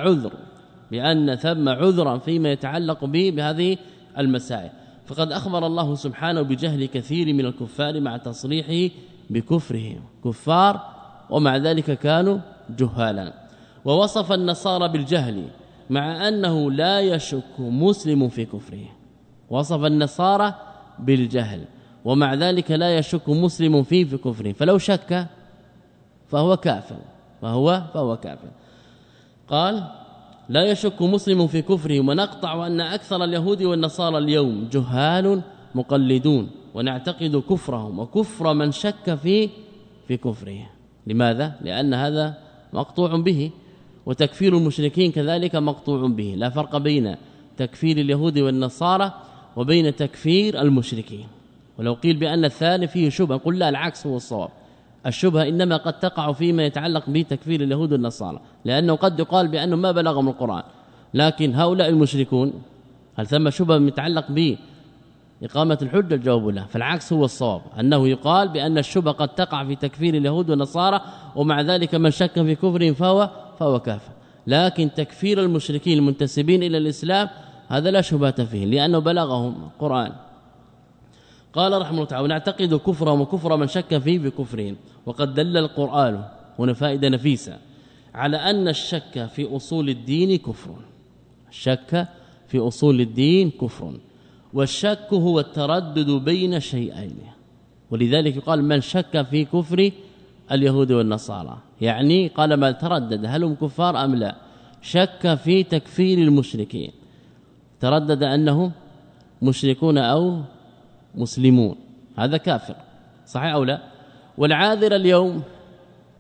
Speaker 2: ثم عذرا فيما يتعلق به بهذه المسائل. فقد أخبر الله سبحانه بجهل كثير من الكفار مع تصريحه بكفرهم كفار، ومع ذلك كانوا جهالا. ووصف النصارى بالجهل مع أنه لا يشك مسلم في كفره. وصف النصارى بالجهل ومع ذلك لا يشك مسلم في كفره، فلو شك فهو كافر فهو كافر. قال: لا يشك مسلم في كفره، ونقطع أن أكثر اليهود والنصارى اليوم جهال مقلدون، ونعتقد كفرهم وكفر من شك في كفره. لماذا؟ لأن هذا مقطوع به، وتكفير المشركين كذلك مقطوع به. لا فرق بين تكفير اليهود والنصارى وبين تكفير المشركين. ولو قيل بأن الثاني فيه شبهة قل لا، العكس هو الصواب. الشبهة إنما قد تقع فيما يتعلق بتكفير اليهود والنصارى، لأنه قد يقال بأنه ما بلغهم القرآن، لكن هؤلاء المشركون هل ثم شبهة متعلق به إقامة الحجة؟ الجواب لا. فالعكس هو الصواب، أنه يقال بأن الشبهة قد تقع في تكفير اليهود والنصارى، ومع ذلك من شك في كفرهم فهو كافر. لكن تكفير المشركين المنتسبين إلى الإسلام هذا لا شبهة فيه، لأنه بلغهم القرآن. قال رحمه الله تعالى: ونعتقد كفرهم وكفر من شك فيه بكفرهم. وقد دل القرآن، هنا فائدة نفيسة، على أن الشك في أصول الدين كفر. الشك في أصول الدين كفر، والشك هو التردد بين شيئين. ولذلك يقال من شك في كفر اليهود والنصارى، يعني قال ما تردد هل هم كفار أم لا. شك في تكفير المشركين، تردد أنهم مشركون أو مسلمون، هذا كافر، صحيح أو لا؟ والعاذر اليوم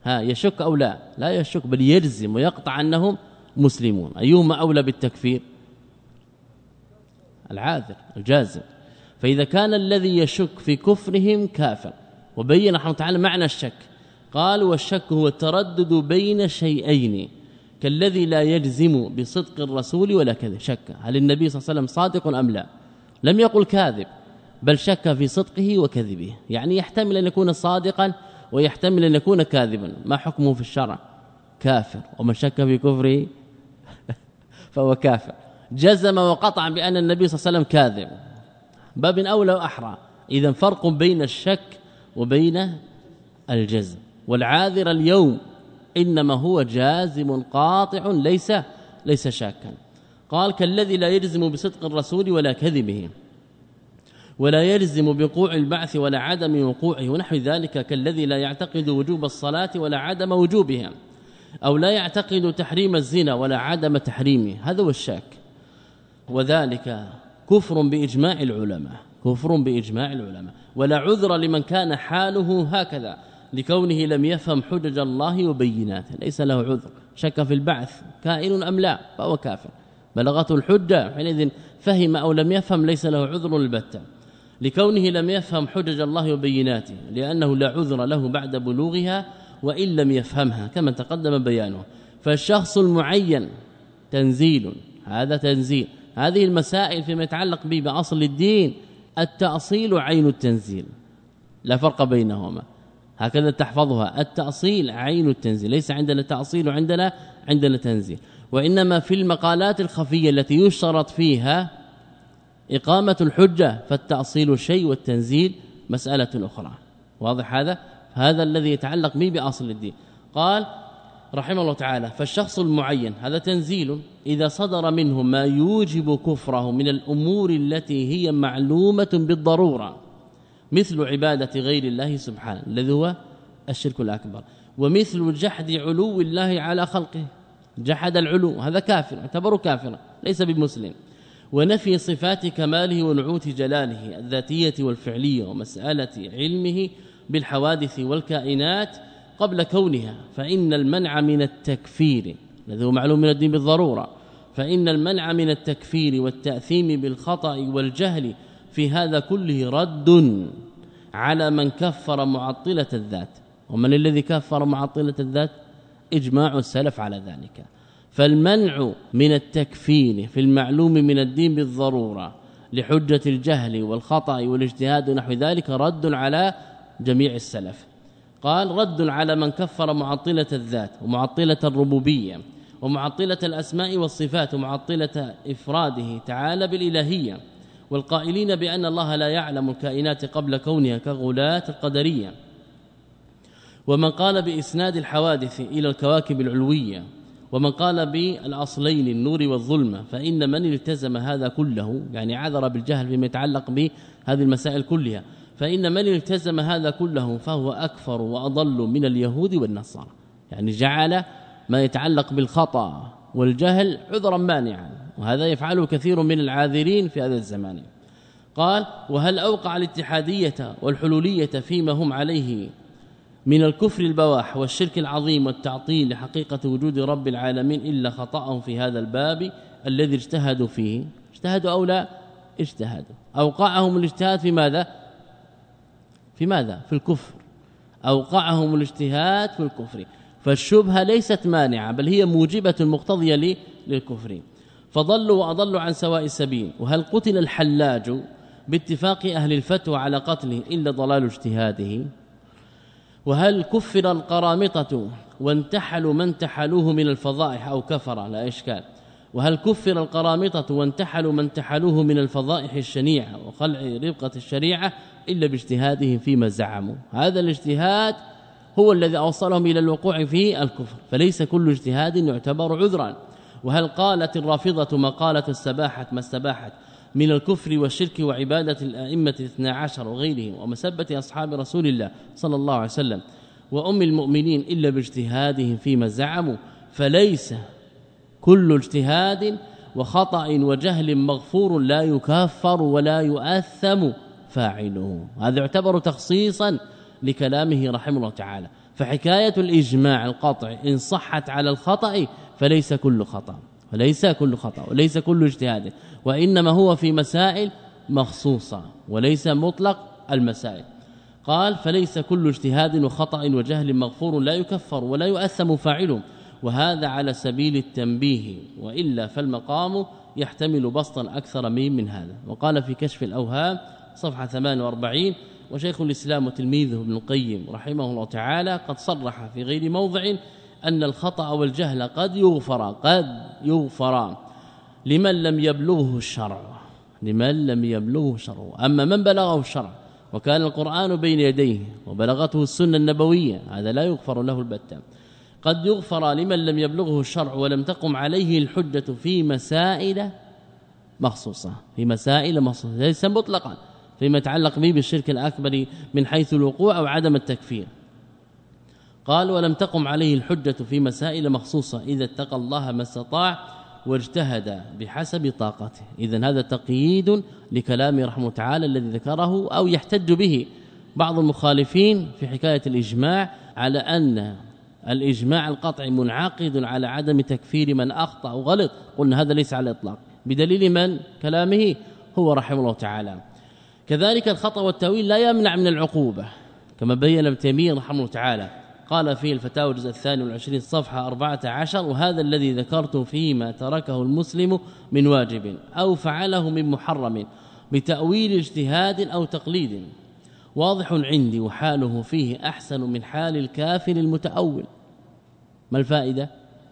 Speaker 2: يشك أو لا يشك بل يجزم ويقطع أنهم مسلمون. أيهما أولى بالتكفير؟ العاذر الجازم. فإذا كان الذي يشك في كفرهم كافر، وبين رحمه تعالى معنى الشك، قال والشك هو التردد بين شيئين كالذي لا يجزم بصدق الرسول ولا كذب. شك هل النبي صلى الله عليه وسلم صادق أم لا، لم يقل كاذب بل شك في صدقه وكذبه، يعني يحتمل أن يكون صادقا ويحتمل أن يكون كاذبا. ما حكمه في الشرع؟ كافر. ومن شك في كفره فهو كافر. جزم وقطع بأن النبي صلى الله عليه وسلم كاذب، باب أولى وأحرى. إذن فرق بين الشك وبين الجزم. والعاذر اليوم إنما هو جازم قاطع ليس شاكا. قال كالذي لا يجزم بصدق الرسول ولا كذبه، ولا يلزم بوقوع البعث ولا عدم وقوعه ونحو ذلك، كالذي لا يعتقد وجوب الصلاة ولا عدم وجوبها، أو لا يعتقد تحريم الزنا ولا عدم تحريمه، هذا هو الشاك. وذلك كفر بإجماع العلماء، ولا عذر لمن كان حاله هكذا لكونه لم يفهم حجج الله وبيناته، ليس له عذر. شك في البعث كائن أم لا فهو كافر، بلغته الحجة حينئذ فهم أو لم يفهم ليس له عذر البتة. لكونه لم يفهم حجج الله وبيناته لأنه لا عذر له بعد بلوغها وإن لم يفهمها كما تقدم بيانه. فالشخص المعين تنزيل، هذا تنزيل. هذه المسائل فيما يتعلق به بأصل الدين التأصيل عين التنزيل، لا فرق بينهما، هكذا تحفظها. التأصيل عين التنزيل، ليس عندنا تأصيل وعندنا تنزيل. وإنما في المقالات الخفية التي يشترط فيها إقامة الحجة فالتأصيل شيء والتنزيل مسألة أخرى. واضح هذا الذي يتعلق به بأصل الدين. قال رحمه الله تعالى فالشخص المعين هذا تنزيل إذا صدر منه ما يوجب كفره من الأمور التي هي معلومة بالضرورة، مثل عبادة غير الله سبحانه الذي هو الشرك الأكبر، ومثل جحد علو الله على خلقه، جحد العلو هذا كافر، اعتبره كافرا ليس بمسلم، ونفي صفات كماله ونعوت جلاله الذاتية والفعلية، ومسألة علمه بالحوادث والكائنات قبل كونها، فإن المنع من التكفير الذي هو معلوم من الدين بالضرورة، فإن المنع من التكفير والتأثيم بالخطأ والجهل في هذا كله رد على من كفر معطلة الذات. ومن الذي كفر معطلة الذات؟ إجماع السلف على ذلك. فالمنع من التكفير في المعلوم من الدين بالضرورة لحجة الجهل والخطأ والاجتهاد ونحو ذلك رد على جميع السلف. قال رد على من كفر معطلة الذات ومعطلة الربوبية ومعطلة الأسماء والصفات ومعطلة إفراده تعالى بالإلهية، والقائلين بأن الله لا يعلم الكائنات قبل كونها كغلاة القدرية، ومن قال بإسناد الحوادث إلى الكواكب العلوية، ومن قال بالأصلين النور والظلمة. فإن من التزم هذا كله يعني عذر بالجهل فيما يتعلق بهذه المسائل كلها، فإن من التزم هذا كله فهو أكفر وأضل من اليهود والنصارى، يعني جعل ما يتعلق بالخطأ والجهل عذرا مانعا، وهذا يفعله كثير من العاذرين في هذا الزمان. قال وهل أوقع الاتحادية والحلولية فيما هم عليه من الكفر البواح والشرك العظيم والتعطيل لحقيقة وجود رب العالمين إلا خطأهم في هذا الباب الذي اجتهدوا فيه؟ اجتهدوا أو لا اجتهدوا، أوقعهم الاجتهاد في ماذا؟ في الكفر، أوقعهم الاجتهاد في الكفر. فالشبهة ليست مانعة بل هي موجبة مقتضية للكفر، فضلوا وأضلوا عن سواء السبيل. وهل قتل الحلاج باتفاق أهل الفتوى على قتله إلا ضلال اجتهاده؟ وهل كفر القرامطة وانتحلوا من تحلوه من الفضائح أو كفر؟ لا إشكال. وهل كفر القرامطة وانتحلوا من تحلوه من الفضائح الشنيعة وخلع ربقة الشريعة إلا باجتهادهم فيما زعموا؟ هذا الاجتهاد هو الذي أوصلهم إلى الوقوع في الكفر، فليس كل اجتهاد يعتبر عذرا. وهل قالت الرافضة ما قالت السباحة ما استباحت من الكفر والشرك وعبادة الأئمة 12 وغيرهم ومسبة أصحاب رسول الله صلى الله عليه وسلم وأم المؤمنين إلا باجتهادهم فيما زعموا؟ فليس كل اجتهاد وخطأ وجهل مغفور لا يكفر ولا يؤثم فاعله. هذا يعتبر تخصيصا لكلامه رحمه الله تعالى. فحكاية الإجماع القطع إن صحت على الخطأ فليس كل خطأ وليس كل اجتهاد، وإنما هو في مسائل مخصوصة وليس مطلق المسائل. قال فليس كل اجتهاد وخطأ وجهل مغفور لا يكفر ولا يؤثم فاعله، وهذا على سبيل التنبيه، وإلا فالمقام يحتمل بسطا أكثر من هذا. وقال في كشف الأوهام صفحة 48: وشيخ الإسلام وتلميذه ابن القيم رحمه الله تعالى قد صرح في غير موضع أن الخطأ والجهل قد يغفر لمن لم يبلغه الشرع، أما من بلغه الشرع وكان القرآن بين يديه وبلغته السنة النبوية هذا لا يغفر له البتة. قد يغفر لمن لم يبلغه الشرع ولم تقم عليه الحجة في مسائل مخصوصة، ليس مطلقا فيما يتعلق به بالشرك الأكبر من حيث الوقوع أو عدم التكفير. قال ولم تقم عليه الحجة في مسائل مخصوصة إذا اتقى الله ما استطاع واجتهد بحسب طاقته. إذن هذا تقييد لكلام رحمه تعالى الذي ذكره أو يحتج به بعض المخالفين في حكاية الإجماع على أن الإجماع القطعي منعقد على عدم تكفير من أخطأ أو غلط. قلنا هذا ليس على الإطلاق بدليل من كلامه هو رحمه الله تعالى. كذلك الخطأ والتأويل لا يمنع من العقوبة كما بين ابن تيمية رحمه الله تعالى، قال فيه الفتاوى الجزء 22 صفحة 14: وهذا الذي ذكرت فيما تركه المسلم من واجب أو فعله من محرم بتأويل اجتهاد أو تقليد واضح عندي، وحاله فيه أحسن من حال الكافر المتأول. ما الفائدة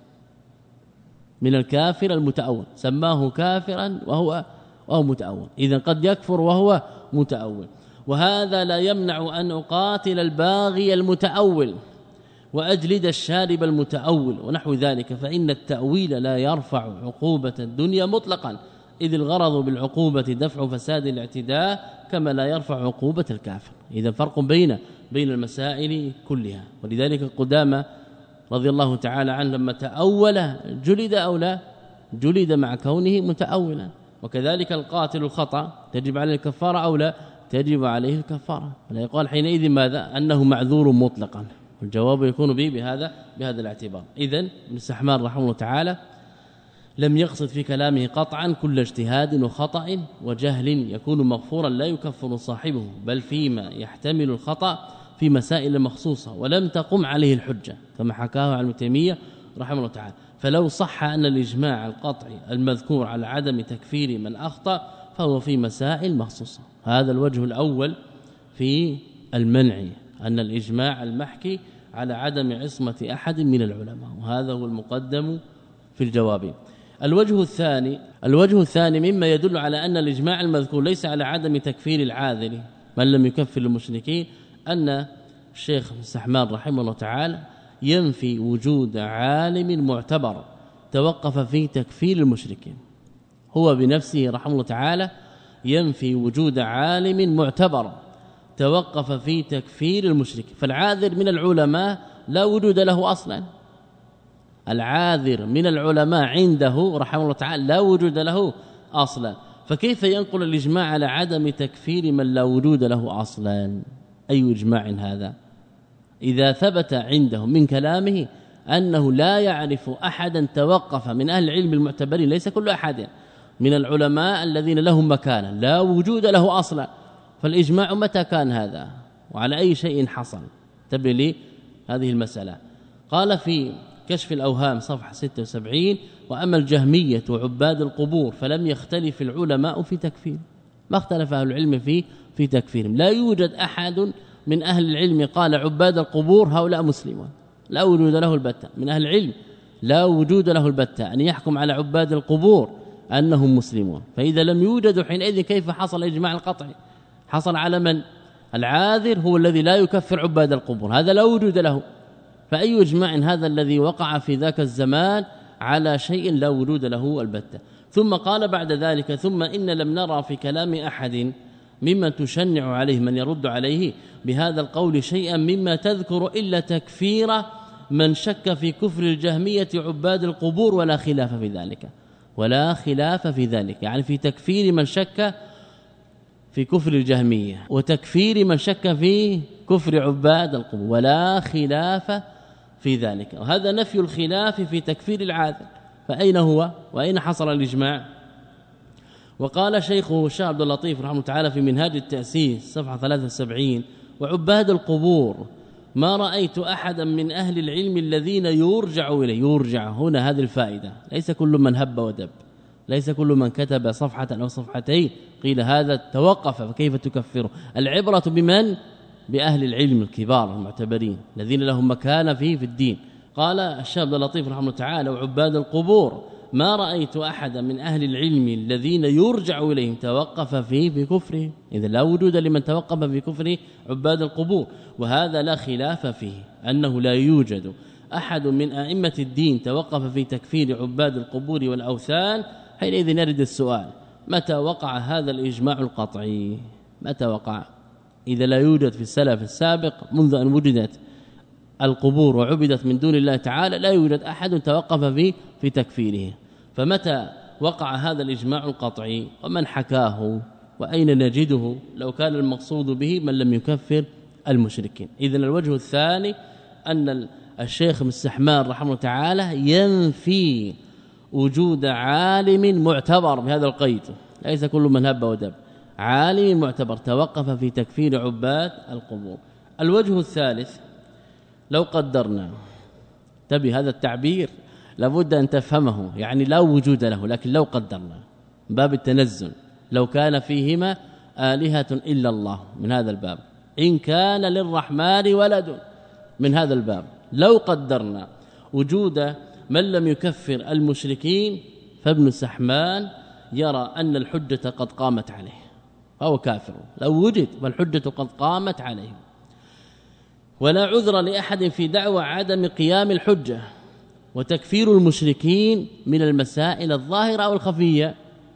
Speaker 2: من الكافر المتأول؟ سماه كافرا وهو متأول، إذن قد يكفر وهو متأول. وهذا لا يمنع أن أقاتل الباغي المتأول وأجلد الشارب المتأول ونحو ذلك، فإن التأويل لا يرفع عقوبة الدنيا مطلقا، إذ الغرض بالعقوبة دفع فساد الاعتداء كما لا يرفع عقوبة الكافر. إذا فرق بين المسائل كلها. ولذلك قدامى رضي الله تعالى عنه لما تأول جلد أو لا جلد مع كونه متأولا. وكذلك القاتل الخطأ تجب عليه الكفارة أو لا تجب عليه الكفارة، ولا يقال حينئذ ماذا؟ أنه معذور مطلقا. الجواب يكون به بهذا الاعتبار. إذن ابن السحمان رحمه الله تعالى لم يقصد في كلامه قطعا كل اجتهاد وخطأ وجهل يكون مغفورا لا يكفر صاحبه، بل فيما يحتمل الخطأ في مسائل مخصوصة ولم تقم عليه الحجة كما حكاه عن ابن تيمية رحمه الله تعالى. فلو صح أن الإجماع القطعي المذكور على عدم تكفير من أخطأ فهو في مسائل مخصوصة. هذا الوجه الأول في المنع، أن الإجماع المحكي على عدم عصمة أحد من العلماء، وهذا هو المقدم في الجواب. الوجه الثاني مما يدل على أن الإجماع المذكور ليس على عدم تكفير العاذل من لم يكفر المشركين، أن الشيخ السحمان رحمه الله تعالى ينفي وجود عالم معتبر توقف في تكفير المشركين. هو بنفسه رحمه الله تعالى ينفي وجود عالم معتبر توقف في تكفير المشركين. فالعاذر من العلماء لا وجود له أصلا، العاذر من العلماء عنده رحمه الله تعالى لا وجود له أصلا، فكيف ينقل الإجماع على عدم تكفير من لا وجود له أصلا؟ أي إجماع هذا؟ إذا ثبت عنده من كلامه أنه لا يعرف أحدا توقف من أهل العلم المعتبرين، ليس كل أحد من العلماء الذين لهم مكانا لا وجود له أصلا، فالإجماع متى كان هذا وعلى أي شيء حصل؟ انتبه لي هذه المسألة. قال في كشف الأوهام صفحة 76: وأما الجهمية وعباد القبور فلم يختلف العلماء في تكفير، ما اختلف أهل العلم في تكفيرهم، لا يوجد أحد من أهل العلم قال عباد القبور هؤلاء مسلمون، لا وجود له البتة من أهل العلم، لا وجود له البتة أن يحكم على عباد القبور أنهم مسلمون. فإذا لم يوجدوا حينئذ كيف حصل إجماع القطعي؟ حصل على من؟ العاذر هو الذي لا يكفر عباد القبور، هذا لا وجود له، فأي إجماع هذا الذي وقع في ذاك الزمان على شيء لا وجود له البتة؟ ثم قال بعد ذلك: ثم إن لم نرى في كلام أحد ممن تشنع عليه من يرد عليه بهذا القول شيئا مما تذكر إلا تكفير من شك في كفر الجهمية عباد القبور، ولا خلاف في ذلك، يعني في تكفير من شك في كفر الجهمية وتكفير من شك في كفر عباد القبور، ولا خلاف في ذلك. وهذا نفي الخلاف في تكفير العاذل، فأين هو وأين حصل الإجماع؟ وقال شيخه الشيخ عبد اللطيف رحمه الله تعالى في منهاج التأسيس صفحة 73: وعباد القبور ما رأيت أحدا من أهل العلم الذين يرجع إليه. يرجع هنا هذه الفائدة، ليس كل من هب ودب، ليس كل من كتب صفحة أو صفحتين قيل هذا توقف فكيف تكفره. العبرة بمن؟ بأهل العلم الكبار المعتبرين الذين لهم مكانة في الدين. قال الشيخ عبد اللطيف رحمه الله تعالى: وعباد القبور ما رأيت أحدا من أهل العلم الذين يرجع إليهم توقف فيه بكفره. إذا لا وجود لمن توقف في كفر عباد القبور، وهذا لا خلاف فيه أنه لا يوجد أحد من أئمة الدين توقف في تكفير عباد القبور والأوثان. حينئذ يرد السؤال: متى وقع هذا الإجماع القطعي؟ متى وقع؟ إذا لا يوجد في السلف السابق منذ أن وجدت القبور وعبدت من دون الله تعالى لا يوجد أحد توقف في تكفيره، فمتى وقع هذا الإجماع القطعي ومن حكاه وأين نجده لو كان المقصود به من لم يكفر المشركين؟ إذن الوجه الثاني أن الشيخ مستحمان رحمه الله تعالى ينفي وجود عالم معتبر بهذا القيد، ليس كل من هب ودب، عالم معتبر توقف في تكفير عباد القبور. الوجه الثالث: لو قدرنا، تبي هذا التعبير لابد أن تفهمه، يعني لا وجود له، لكن لو قدرنا باب التنزل، لو كان فيهما آلهة إلا الله من هذا الباب، إن كان للرحمن ولد من هذا الباب، لو قدرنا وجود من لم يكفر المشركين فابن سحمان يرى أن الحجة قد قامت عليه، فهو كافر لو وجد والحجة قد قامت عليه. ولا عذر لأحد في دعوى عدم قيام الحجة. وتكفير المشركين من المسائل الظاهرة أو الخفية،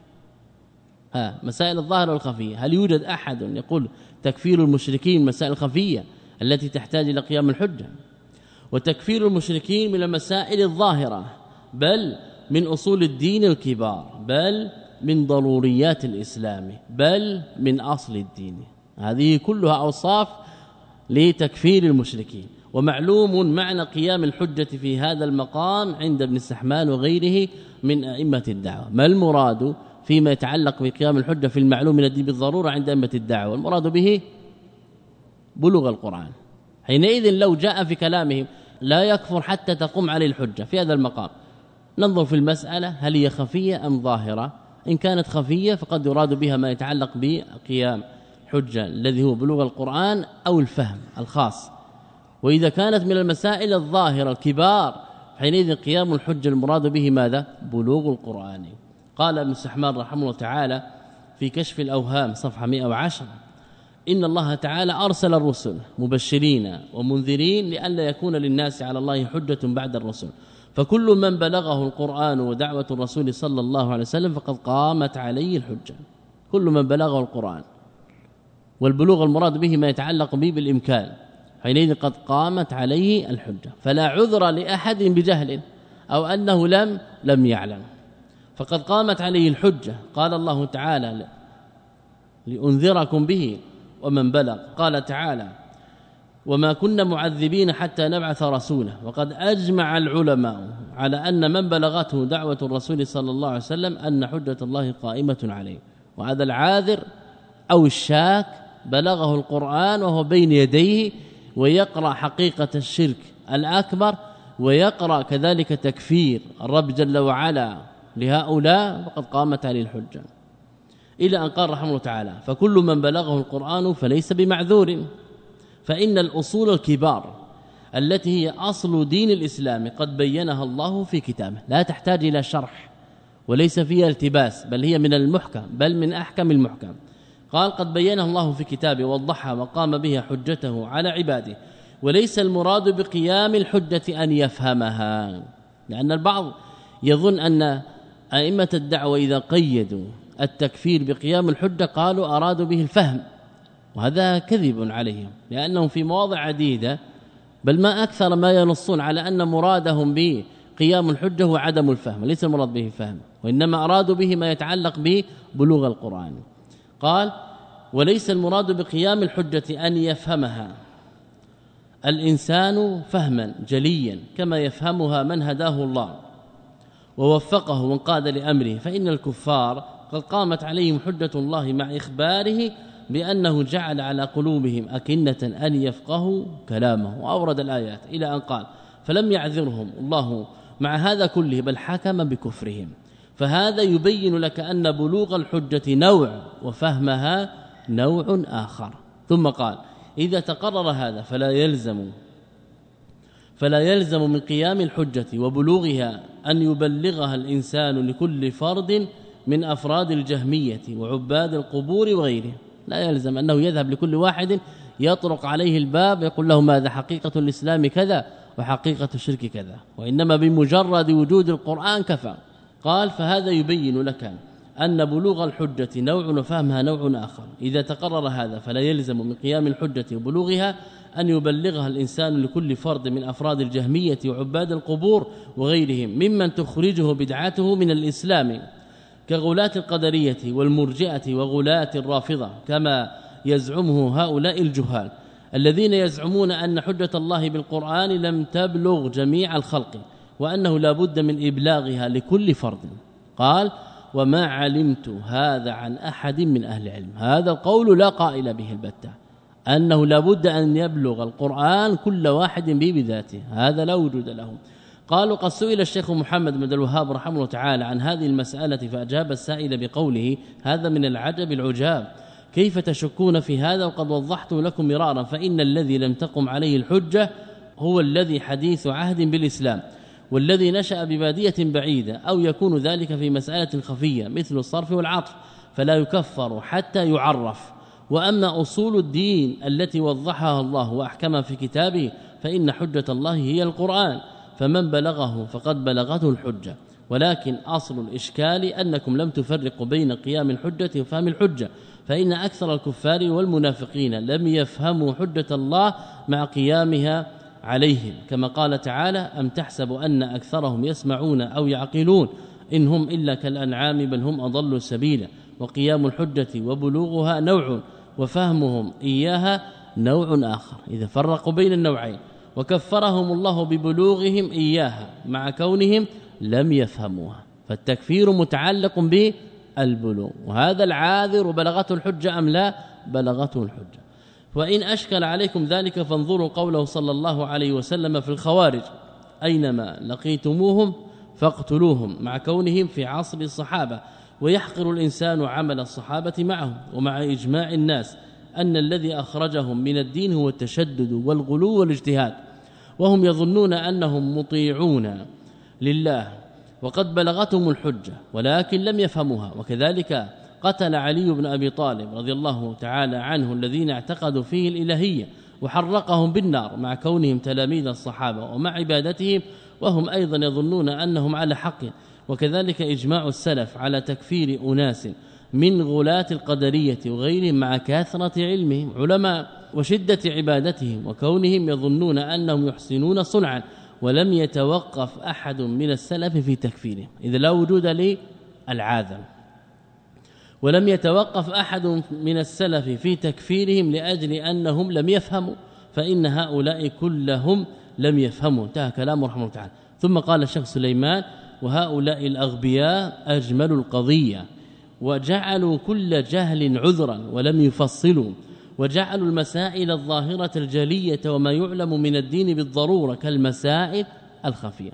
Speaker 2: مسائل الظاهرة والخفية، هل يوجد أحد يقول تكفير المشركين مسائل الخفية التي تحتاج إلى قيام الحجة؟ وتكفير المشركين من المسائل الظاهرة، بل من أصول الدين الكبار، بل من ضروريات الإسلام، بل من أصل الدين، هذه كلها أوصاف لتكفير المشركين. ومعلوم معنى قيام الحجة في هذا المقام عند ابن السحمان وغيره من أئمة الدعوة. ما المراد فيما يتعلق بقيام الحجة في المعلوم من الدين بالضرورة عند أئمة الدعوة؟ المراد به بلوغ القرآن. حينئذ لو جاء في كلامهم لا يكفر حتى تقوم عليه الحجة في هذا المقام، ننظر في المسألة هل هي خفية أم ظاهرة. إن كانت خفية فقد يراد بها ما يتعلق بقيام حجة الذي هو بلوغ القرآن أو الفهم الخاص. وإذا كانت من المسائل الظاهرة الكبار حينئذ قيام الحجة المراد به ماذا؟ بلوغ القرآن. قال ابن سحمان رحمه الله تعالى في كشف الأوهام صفحة 110: إن الله تعالى أرسل الرسل مبشرين ومنذرين لئلا يكون للناس على الله حجة بعد الرسل، فكل من بلغه القرآن ودعوة الرسول صلى الله عليه وسلم فقد قامت عليه الحجة. كل من بلغه القرآن، والبلوغ المراد به ما يتعلق به بالإمكان، حينئذ قد قامت عليه الحجة، فلا عذر لأحد بجهل أو أنه لم يعلم، فقد قامت عليه الحجة. قال الله تعالى: لأنذركم به ومن بلغ. قال تعالى: وما كنا معذبين حتى نبعث رسولا. وقد أجمع العلماء على أن من بلغته دعوة الرسول صلى الله عليه وسلم أن حجة الله قائمة عليه. وهذا العاذر أو الشاك بلغه القرآن وهو بين يديه ويقرأ حقيقة الشرك الأكبر ويقرأ كذلك تكفير الرب جل وعلا لهؤلاء، فقد قامت عليه الحجة. إلى أن قال رحمه الله تعالى: فكل من بلغه القرآن فليس بمعذور، فإن الأصول الكبار التي هي أصل دين الإسلام قد بينها الله في كتابه، لا تحتاج إلى شرح وليس فيها التباس، بل هي من المحكم، بل من أحكم المحكم. قال: قد بينها الله في كتابه ووضحها وقام بها حجته على عباده، وليس المراد بقيام الحجة أن يفهمها، لأن البعض يظن أن أئمة الدعوة إذا قيدوا التكفير بقيام الحجة قالوا أرادوا به الفهم، وهذا كذب عليهم، لأنهم في مواضع عديدة بل ما أكثر ما ينصون على أن مرادهم بقيام الحجة هو عدم الفهم، ليس المراد به الفهم، وإنما أرادوا به ما يتعلق ببلوغ القرآن. قال: وليس المراد بقيام الحجة أن يفهمها الإنسان فهما جليا كما يفهمها من هداه الله ووفقه وانقاد لأمره، فإن الكفار قد قامت عليهم حجة الله مع إخباره بأنه جعل على قلوبهم أكنة أن يفقهوا كلامه، وأورد الآيات إلى أن قال فلم يعذرهم الله مع هذا كله بل حكم بكفرهم. فهذا يبين لك أن بلوغ الحجة نوع وفهمها نوع آخر. ثم قال إذا تقرر هذا فلا يلزم من قيام الحجة وبلوغها أن يبلغها الإنسان لكل فرد من أفراد الجهمية وعباد القبور وغيره. لا يلزم أنه يذهب لكل واحد يطرق عليه الباب يقول له ماذا حقيقة الإسلام كذا وحقيقة الشرك كذا، وإنما بمجرد وجود القرآن كفى. قال فهذا يبين لك أن بلوغ الحجة نوع وفهمها نوع آخر. إذا تقرر هذا فلا يلزم من قيام الحجة وبلوغها أن يبلغها الإنسان لكل فرد من أفراد الجهمية وعباد القبور وغيرهم ممن تخرجه بدعته من الإسلام كغلاة القدرية والمرجئة وغلاة الرافضة، كما يزعمه هؤلاء الجهال الذين يزعمون أن حجة الله بالقرآن لم تبلغ جميع الخلق وأنه لا بد من إبلاغها لكل فرد. قال وما علمت هذا عن أحد من أهل العلم. هذا القول لا قائل به البتة، أنه لا بد أن يبلغ القرآن كل واحد به بذاته، هذا لا وجود له. قالوا قد سئل الشيخ محمد بن الوهاب رحمه الله تعالى عن هذه المسألة فأجاب السائل بقوله هذا من العجب العجاب، كيف تشكون في هذا وقد وضحت لكم مرارا، فإن الذي لم تقم عليه الحجة هو الذي حديث عهد بالإسلام والذي نشأ ببادية بعيدة، أو يكون ذلك في مسألة خفية مثل الصرف والعطف فلا يكفر حتى يعرف. وأما أصول الدين التي وضحها الله وأحكمها في كتابه فإن حجة الله هي القرآن، فمن بلغه فقد بلغته الحجة. ولكن أصل الإشكال أنكم لم تفرقوا بين قيام الحجة وفهم الحجة، فإن أكثر الكفار والمنافقين لم يفهموا حجة الله مع قيامها عليهم، كما قال تعالى أم تحسب أن أكثرهم يسمعون أو يعقلون إن هم إلا كالأنعام بل هم أضل سبيلا. وقيام الحجة وبلوغها نوع وفهمهم إياها نوع آخر. إذا فرقوا بين النوعين وكفرهم الله ببلوغهم إياها مع كونهم لم يفهموها، فالتكفير متعلق بالبلوغ، وهذا العاذر بلغته الحجة أم لا بلغته الحجة. وإن أشكل عليكم ذلك فانظروا قوله صلى الله عليه وسلم في الخوارج أينما لقيتموهم فاقتلوهم، مع كونهم في عصر الصحابة، ويحقر الإنسان عمل الصحابة معهم، ومع إجماع الناس أن الذي أخرجهم من الدين هو التشدد والغلو والاجتهاد، وهم يظنون أنهم مطيعون لله وقد بلغتهم الحجة ولكن لم يفهموها. وكذلك قتل علي بن أبي طالب رضي الله تعالى عنه الذين اعتقدوا فيه الإلهية وحرقهم بالنار مع كونهم تلاميذ الصحابة ومع عبادتهم وهم أيضا يظنون أنهم على حق. وكذلك إجماع السلف على تكفير أناس من غلاة القدرية وغيرهم مع كثرة علمهم علماء وشدة عبادتهم وكونهم يظنون أنهم يحسنون صنعا، ولم يتوقف أحد من السلف في تكفيرهم، إذا لا وجود للعاذر، ولم يتوقف أحد من السلف في تكفيرهم لأجل أنهم لم يفهموا، فإن هؤلاء كلهم لم يفهموا. انتهى كلامه رحمه الله تعالى. ثم قال الشيخ سليمان وهؤلاء الأغبياء أجملوا القضية وجعلوا كل جهل عذرا ولم يفصلوا، وجعلوا المسائل الظاهرة الجلية وما يعلم من الدين بالضرورة كالمسائل الخفية.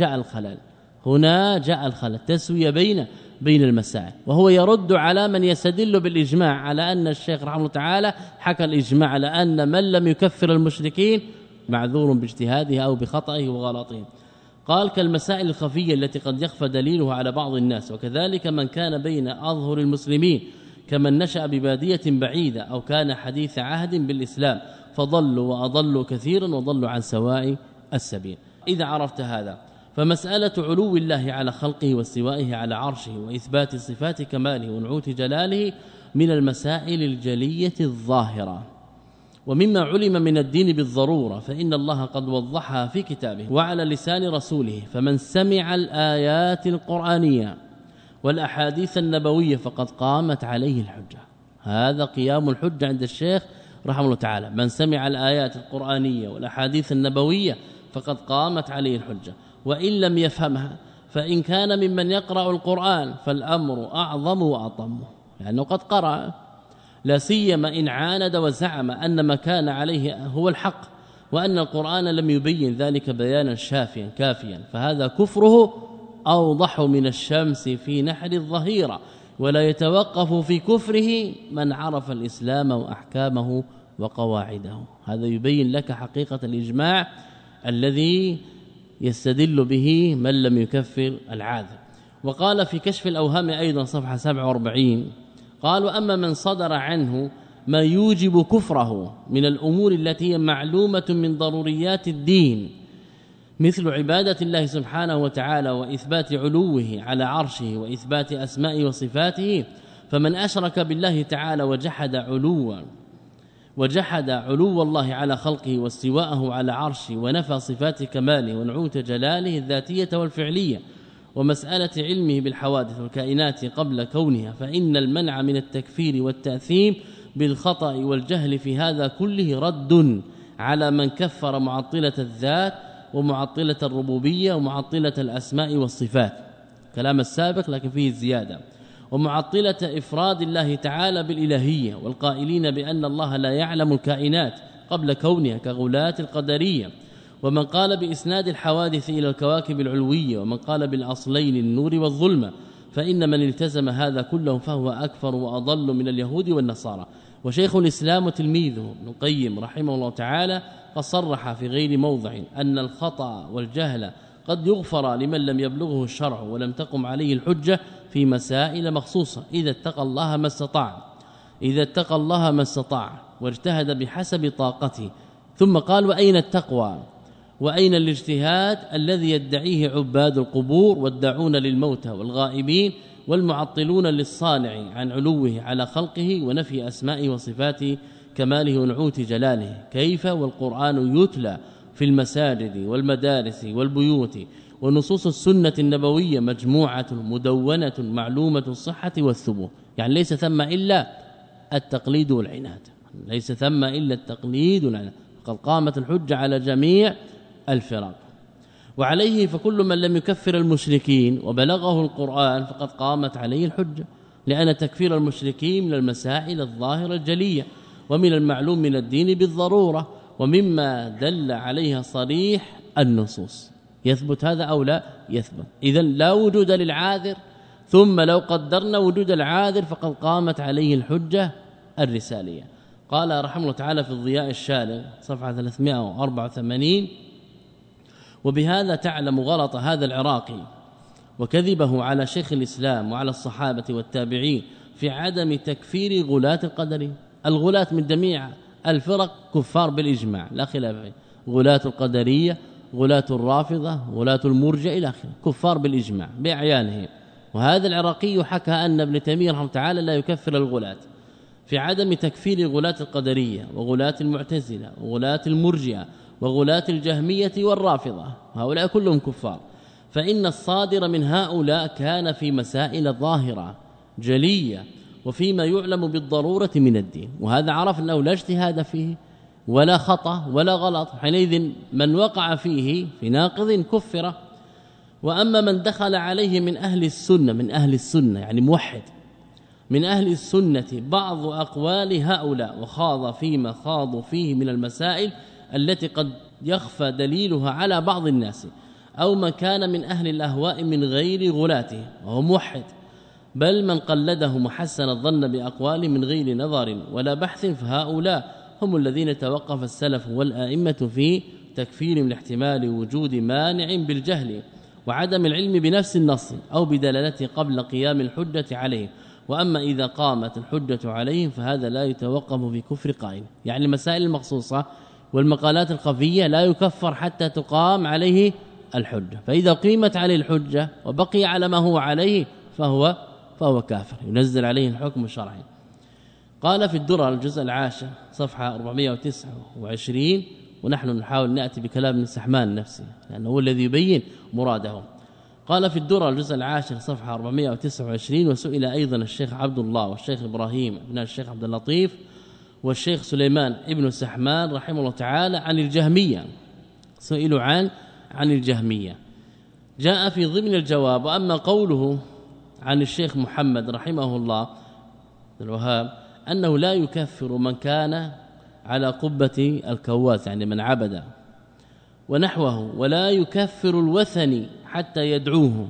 Speaker 2: هنا جاء الخلل تسوية بين المسائل، وهو يرد على من يستدل بالإجماع على أن الشيخ رحمه الله تعالى حكى الإجماع على أن من لم يكفر المشركين معذور باجتهاده أو بخطئه وغلطه. قال كالمسائل الخفية التي قد يخفى دليلها على بعض الناس، وكذلك من كان بين أظهر المسلمين كمن نشأ ببادية بعيدة أو كان حديث عهد بالإسلام، فضلوا وأضلوا كثيرا وضلوا عن سواء السبيل. إذا عرفت هذا فمسألة علو الله على خلقه واستوائه على عرشه وإثبات صفات كماله ونعوت جلاله من المسائل الجلية الظاهرة، ومما علم من الدين بالضرورة، فإن الله قد وضحها في كتابه وعلى لسان رسوله. فمن سمع الآيات القرآنية والأحاديث النبوية فقد قامت عليه الحجة. هذا قيام الحجة عند الشيخ رحمه الله تعالى. من سمع الآيات القرآنية والأحاديث النبوية فقد قامت عليه الحجة، وإن لم يفهمها فإن كان ممن يقرأ القرآن فالأمر أعظم وأطم، لأنه قد قرأ، لا سيما إن عاند وزعم أن ما كان عليه هو الحق وأن القرآن لم يبين ذلك بيانا شافيا كافيا، فهذا كفره أوضح من الشمس في نحر الظهيرة. ولا يتوقف في كفره من عرف الإسلام وأحكامه وقواعده. هذا يبين لك حقيقة الإجماع الذي يستدل به من لم يكفر العاذر. وقال في كشف الأوهام أيضا صفحة 47 قال: وأما من صدر عنه ما يوجب كفره من الأمور التي هي معلومة من ضروريات الدين مثل عبادة الله سبحانه وتعالى وإثبات علوه على عرشه وإثبات أسمائه وصفاته، فمن أشرك بالله تعالى وجحد علو الله على خلقه واستواءه على عرشه ونفى صفات كماله ونعوت جلاله الذاتية والفعلية ومسألة علمه بالحوادث والكائنات قبل كونها، فإن المنع من التكفير والتأثيم بالخطأ والجهل في هذا كله رد على من كفر معطلة الذات ومعطلة الربوبية ومعطلة الأسماء والصفات، كلام السابق لكن فيه زيادة، ومعطلة إفراد الله تعالى بالإلهية والقائلين بأن الله لا يعلم الكائنات قبل كونها كغلاة القدرية، ومن قال بإسناد الحوادث إلى الكواكب العلوية، ومن قال بالأصلين النور والظلمة، فإن من التزم هذا كله فهو أكفر وأضل من اليهود والنصارى. وشيخ الإسلام وتلميذه ابن القيم رحمه الله تعالى قد صرح في غير موضع أن الخطأ والجهل قد يغفر لمن لم يبلغه الشرع ولم تقم عليه الحجة في مسائل مخصوصة إذا اتقى الله ما استطاع واجتهد بحسب طاقته. ثم قال: وأين التقوى وأين الاجتهاد الذي يدعيه عباد القبور والداعون للموتى والغائبين والمعطلون للصانع عن علوه على خلقه ونفي أسمائه وصفات كماله ونعوت جلاله؟ كيف والقرآن يتلى في المساجد والمدارس والبيوت، ونصوص السنة النبوية مجموعة مدونة معلومة الصحة والثبوت. يعني ليس ثم إلا التقليد والعناد، قد قامت الحجة على جميع الفرق. وعليه فكل من لم يكفر المشركين وبلغه القرآن فقد قامت عليه الحجة، لأن تكفير المشركين من المسائل الظاهرة الجلية ومن المعلوم من الدين بالضرورة، ومما دل عليها صريح النصوص. يثبت هذا أو لا يثبت؟ إذن لا وجود للعاذر، ثم لو قدرنا وجود العاذر فقد قامت عليه الحجة الرسالية. قال رحمه الله تعالى في الضياء الشالغ صفحة 384: وبهذا تعلم غلط هذا العراقي وكذبه على شيخ الإسلام وعلى الصحابة والتابعين في عدم تكفير غلاة القدرين. الغلاة من جميع الفرق كفار بالإجماع لا خلاف فيه، غلاة القدرية، غلاة الرافضة، غلاة المرجئة إلى آخره، كفار بالإجماع بأعيانهم. وهذا العراقي حكى أن ابن تيمية رحمه تعالى لا يكفر الغلاة في عدم تكفير غلاة القدرية وغلاة المعتزلة وغلاة المرجئة وغلاة الجهمية والرافضة، هؤلاء كلهم كفار، فإن الصادر من هؤلاء كان في مسائل ظاهرة جلية وفيما يعلم بالضرورة من الدين، وهذا عرف أنه لا اجتهاد فيه ولا خطأ ولا غلط، حينئذ من وقع فيه في ناقض كفر. وأما من دخل عليه من أهل السنة يعني موحد من أهل السنة بعض أقوال هؤلاء وخاض فيما خاضوا فيه من المسائل التي قد يخفى دليلها على بعض الناس، أو من كان من أهل الأهواء من غير غلاته وهو موحد، بل من قلدهم وحسن الظن بأقوال من غير نظر ولا بحث، فهؤلاء هم الذين توقف السلف والآئمة في تكفير من احتمال وجود مانع بالجهل وعدم العلم بنفس النص أو بدلالته قبل قيام الحجة عليه. وأما إذا قامت الحجة عليهم فهذا لا يتوقف في كفر قائل، يعني المسائل المخصوصة والمقالات الخفية لا يكفر حتى تقام عليه الحجة، فإذا قيمت عليه الحجة وبقي على ما هو عليه فهو كافر، ينزل عليه الحكم الشرعي. قال في الدرر الجزء العاشر صفحة 429، ونحن نحاول نأتي بكلام ابن سحمان نفسه لأنه هو الذي يبين مراده. قال في الدرر الجزء العاشر صفحة 429: وسئل أيضا الشيخ عبد الله والشيخ إبراهيم ابن الشيخ عبد اللطيف والشيخ سليمان ابن سحمان رحمه الله تعالى عن الجهمية، سئلوا عن الجهمية. جاء في ضمن الجواب: وأما قوله عن الشيخ محمد رحمه الله الوهاب أنه لا يكفر من كان على قبة الكواس، يعني من عبد ونحوه، ولا يكفر الوثني حتى يدعوه،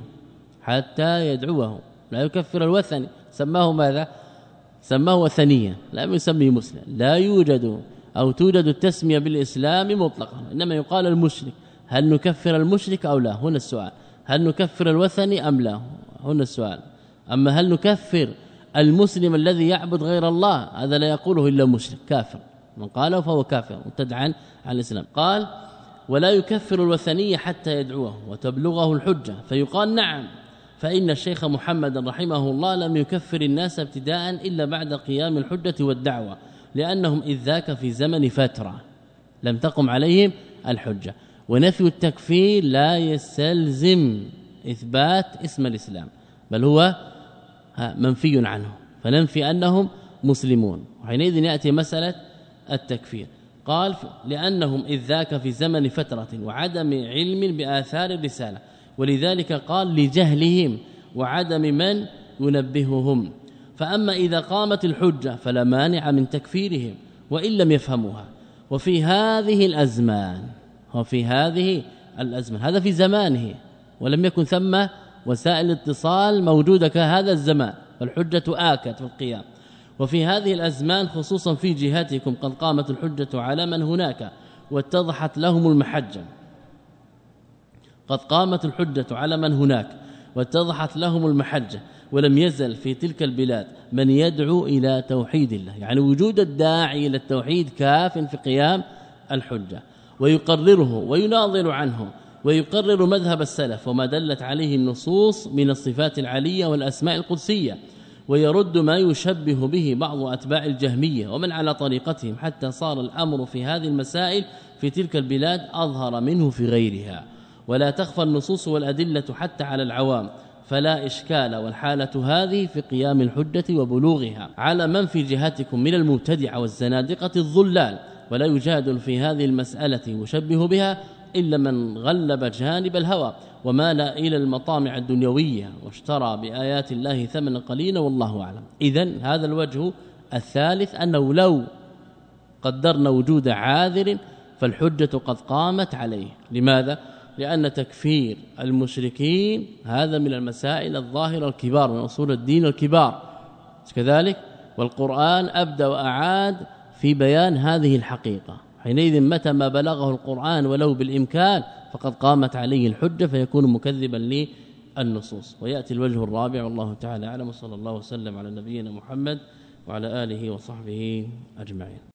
Speaker 2: لا يكفر الوثني، سماه ماذا؟ سماه وثنيا، لا يسميه مسلم. لا يوجد أو توجد التسمية بالإسلام مطلقا، إنما يقال المشرك. هل نكفر المشرك أو لا؟ هنا السؤال. هل نكفر الوثني أم لا؟ هنا السؤال. أما هل نكفر المسلم الذي يعبد غير الله؟ هذا لا يقوله إلا مشرك كافر، من قاله فهو كافر مبتدعا عن الإسلام. قال: ولا يكفر الوثني حتى يدعوه وتبلغه الحجة، فيقال: نعم، فإن الشيخ محمد رحمه الله لم يكفر الناس ابتداء إلا بعد قيام الحجة والدعوة، لأنهم إذ ذاك في زمن فترة لم تقم عليهم الحجة. ونفي التكفير لا يستلزم إثبات اسم الإسلام، بل هو منفي عنه، فننفي أنهم مسلمون، وحينئذ يأتي مسألة التكفير. قال: لأنهم إذ ذاك في زمن فترة وعدم علم بآثار الرسالة، ولذلك قال لجهلهم وعدم من ينبههم. فأما إذا قامت الحجة فلا مانع من تكفيرهم وإن لم يفهموها. وفي هذه الأزمان هذا في زمانه، ولم يكن ثم وسائل الاتصال موجودة كهذا الزمان، فالحجة آكت في القيام. وفي هذه الأزمان خصوصا في جهاتكم قد قامت الحجة على من هناك واتضحت لهم المحجة، قد قامت الحجة على من هناك واتضحت لهم المحجة، ولم يزل في تلك البلاد من يدعو إلى توحيد الله، يعني وجود الداعي إلى التوحيد كاف في قيام الحجة، ويقرره ويناظر عنه ويقرر مذهب السلف وما دلت عليه النصوص من الصفات العلية والأسماء القدسية، ويرد ما يشبه به بعض أتباع الجهمية ومن على طريقتهم، حتى صار الأمر في هذه المسائل في تلك البلاد أظهر منه في غيرها، ولا تخفى النصوص والأدلة حتى على العوام، فلا إشكال. والحالة هذه في قيام الحجة وبلوغها على من في جهتكم من المبتدع والزنادقة الضلال، ولا يجادل في هذه المسألة مشبه بها إلا من غلب جانب الهوى ومال إلى المطامع الدنيوية واشترى بآيات الله ثمنا قليلا، والله أعلم. إذن هذا الوجه الثالث أنه لو قدرنا وجود عاذر فالحجة قد قامت عليه. لماذا؟ لأن تكفير المشركين هذا من المسائل الظاهرة الكبار من أصول الدين الكبار كذلك، والقرآن أبدأ وأعاد في بيان هذه الحقيقة. حينئذ متى ما بلغه القرآن ولو بالإمكان فقد قامت عليه الحجة، فيكون مكذبا للنصوص. ويأتي الوجه الرابع، والله تعالى أعلم، وصلى الله وسلم على نبينا محمد وعلى آله وصحبه أجمعين.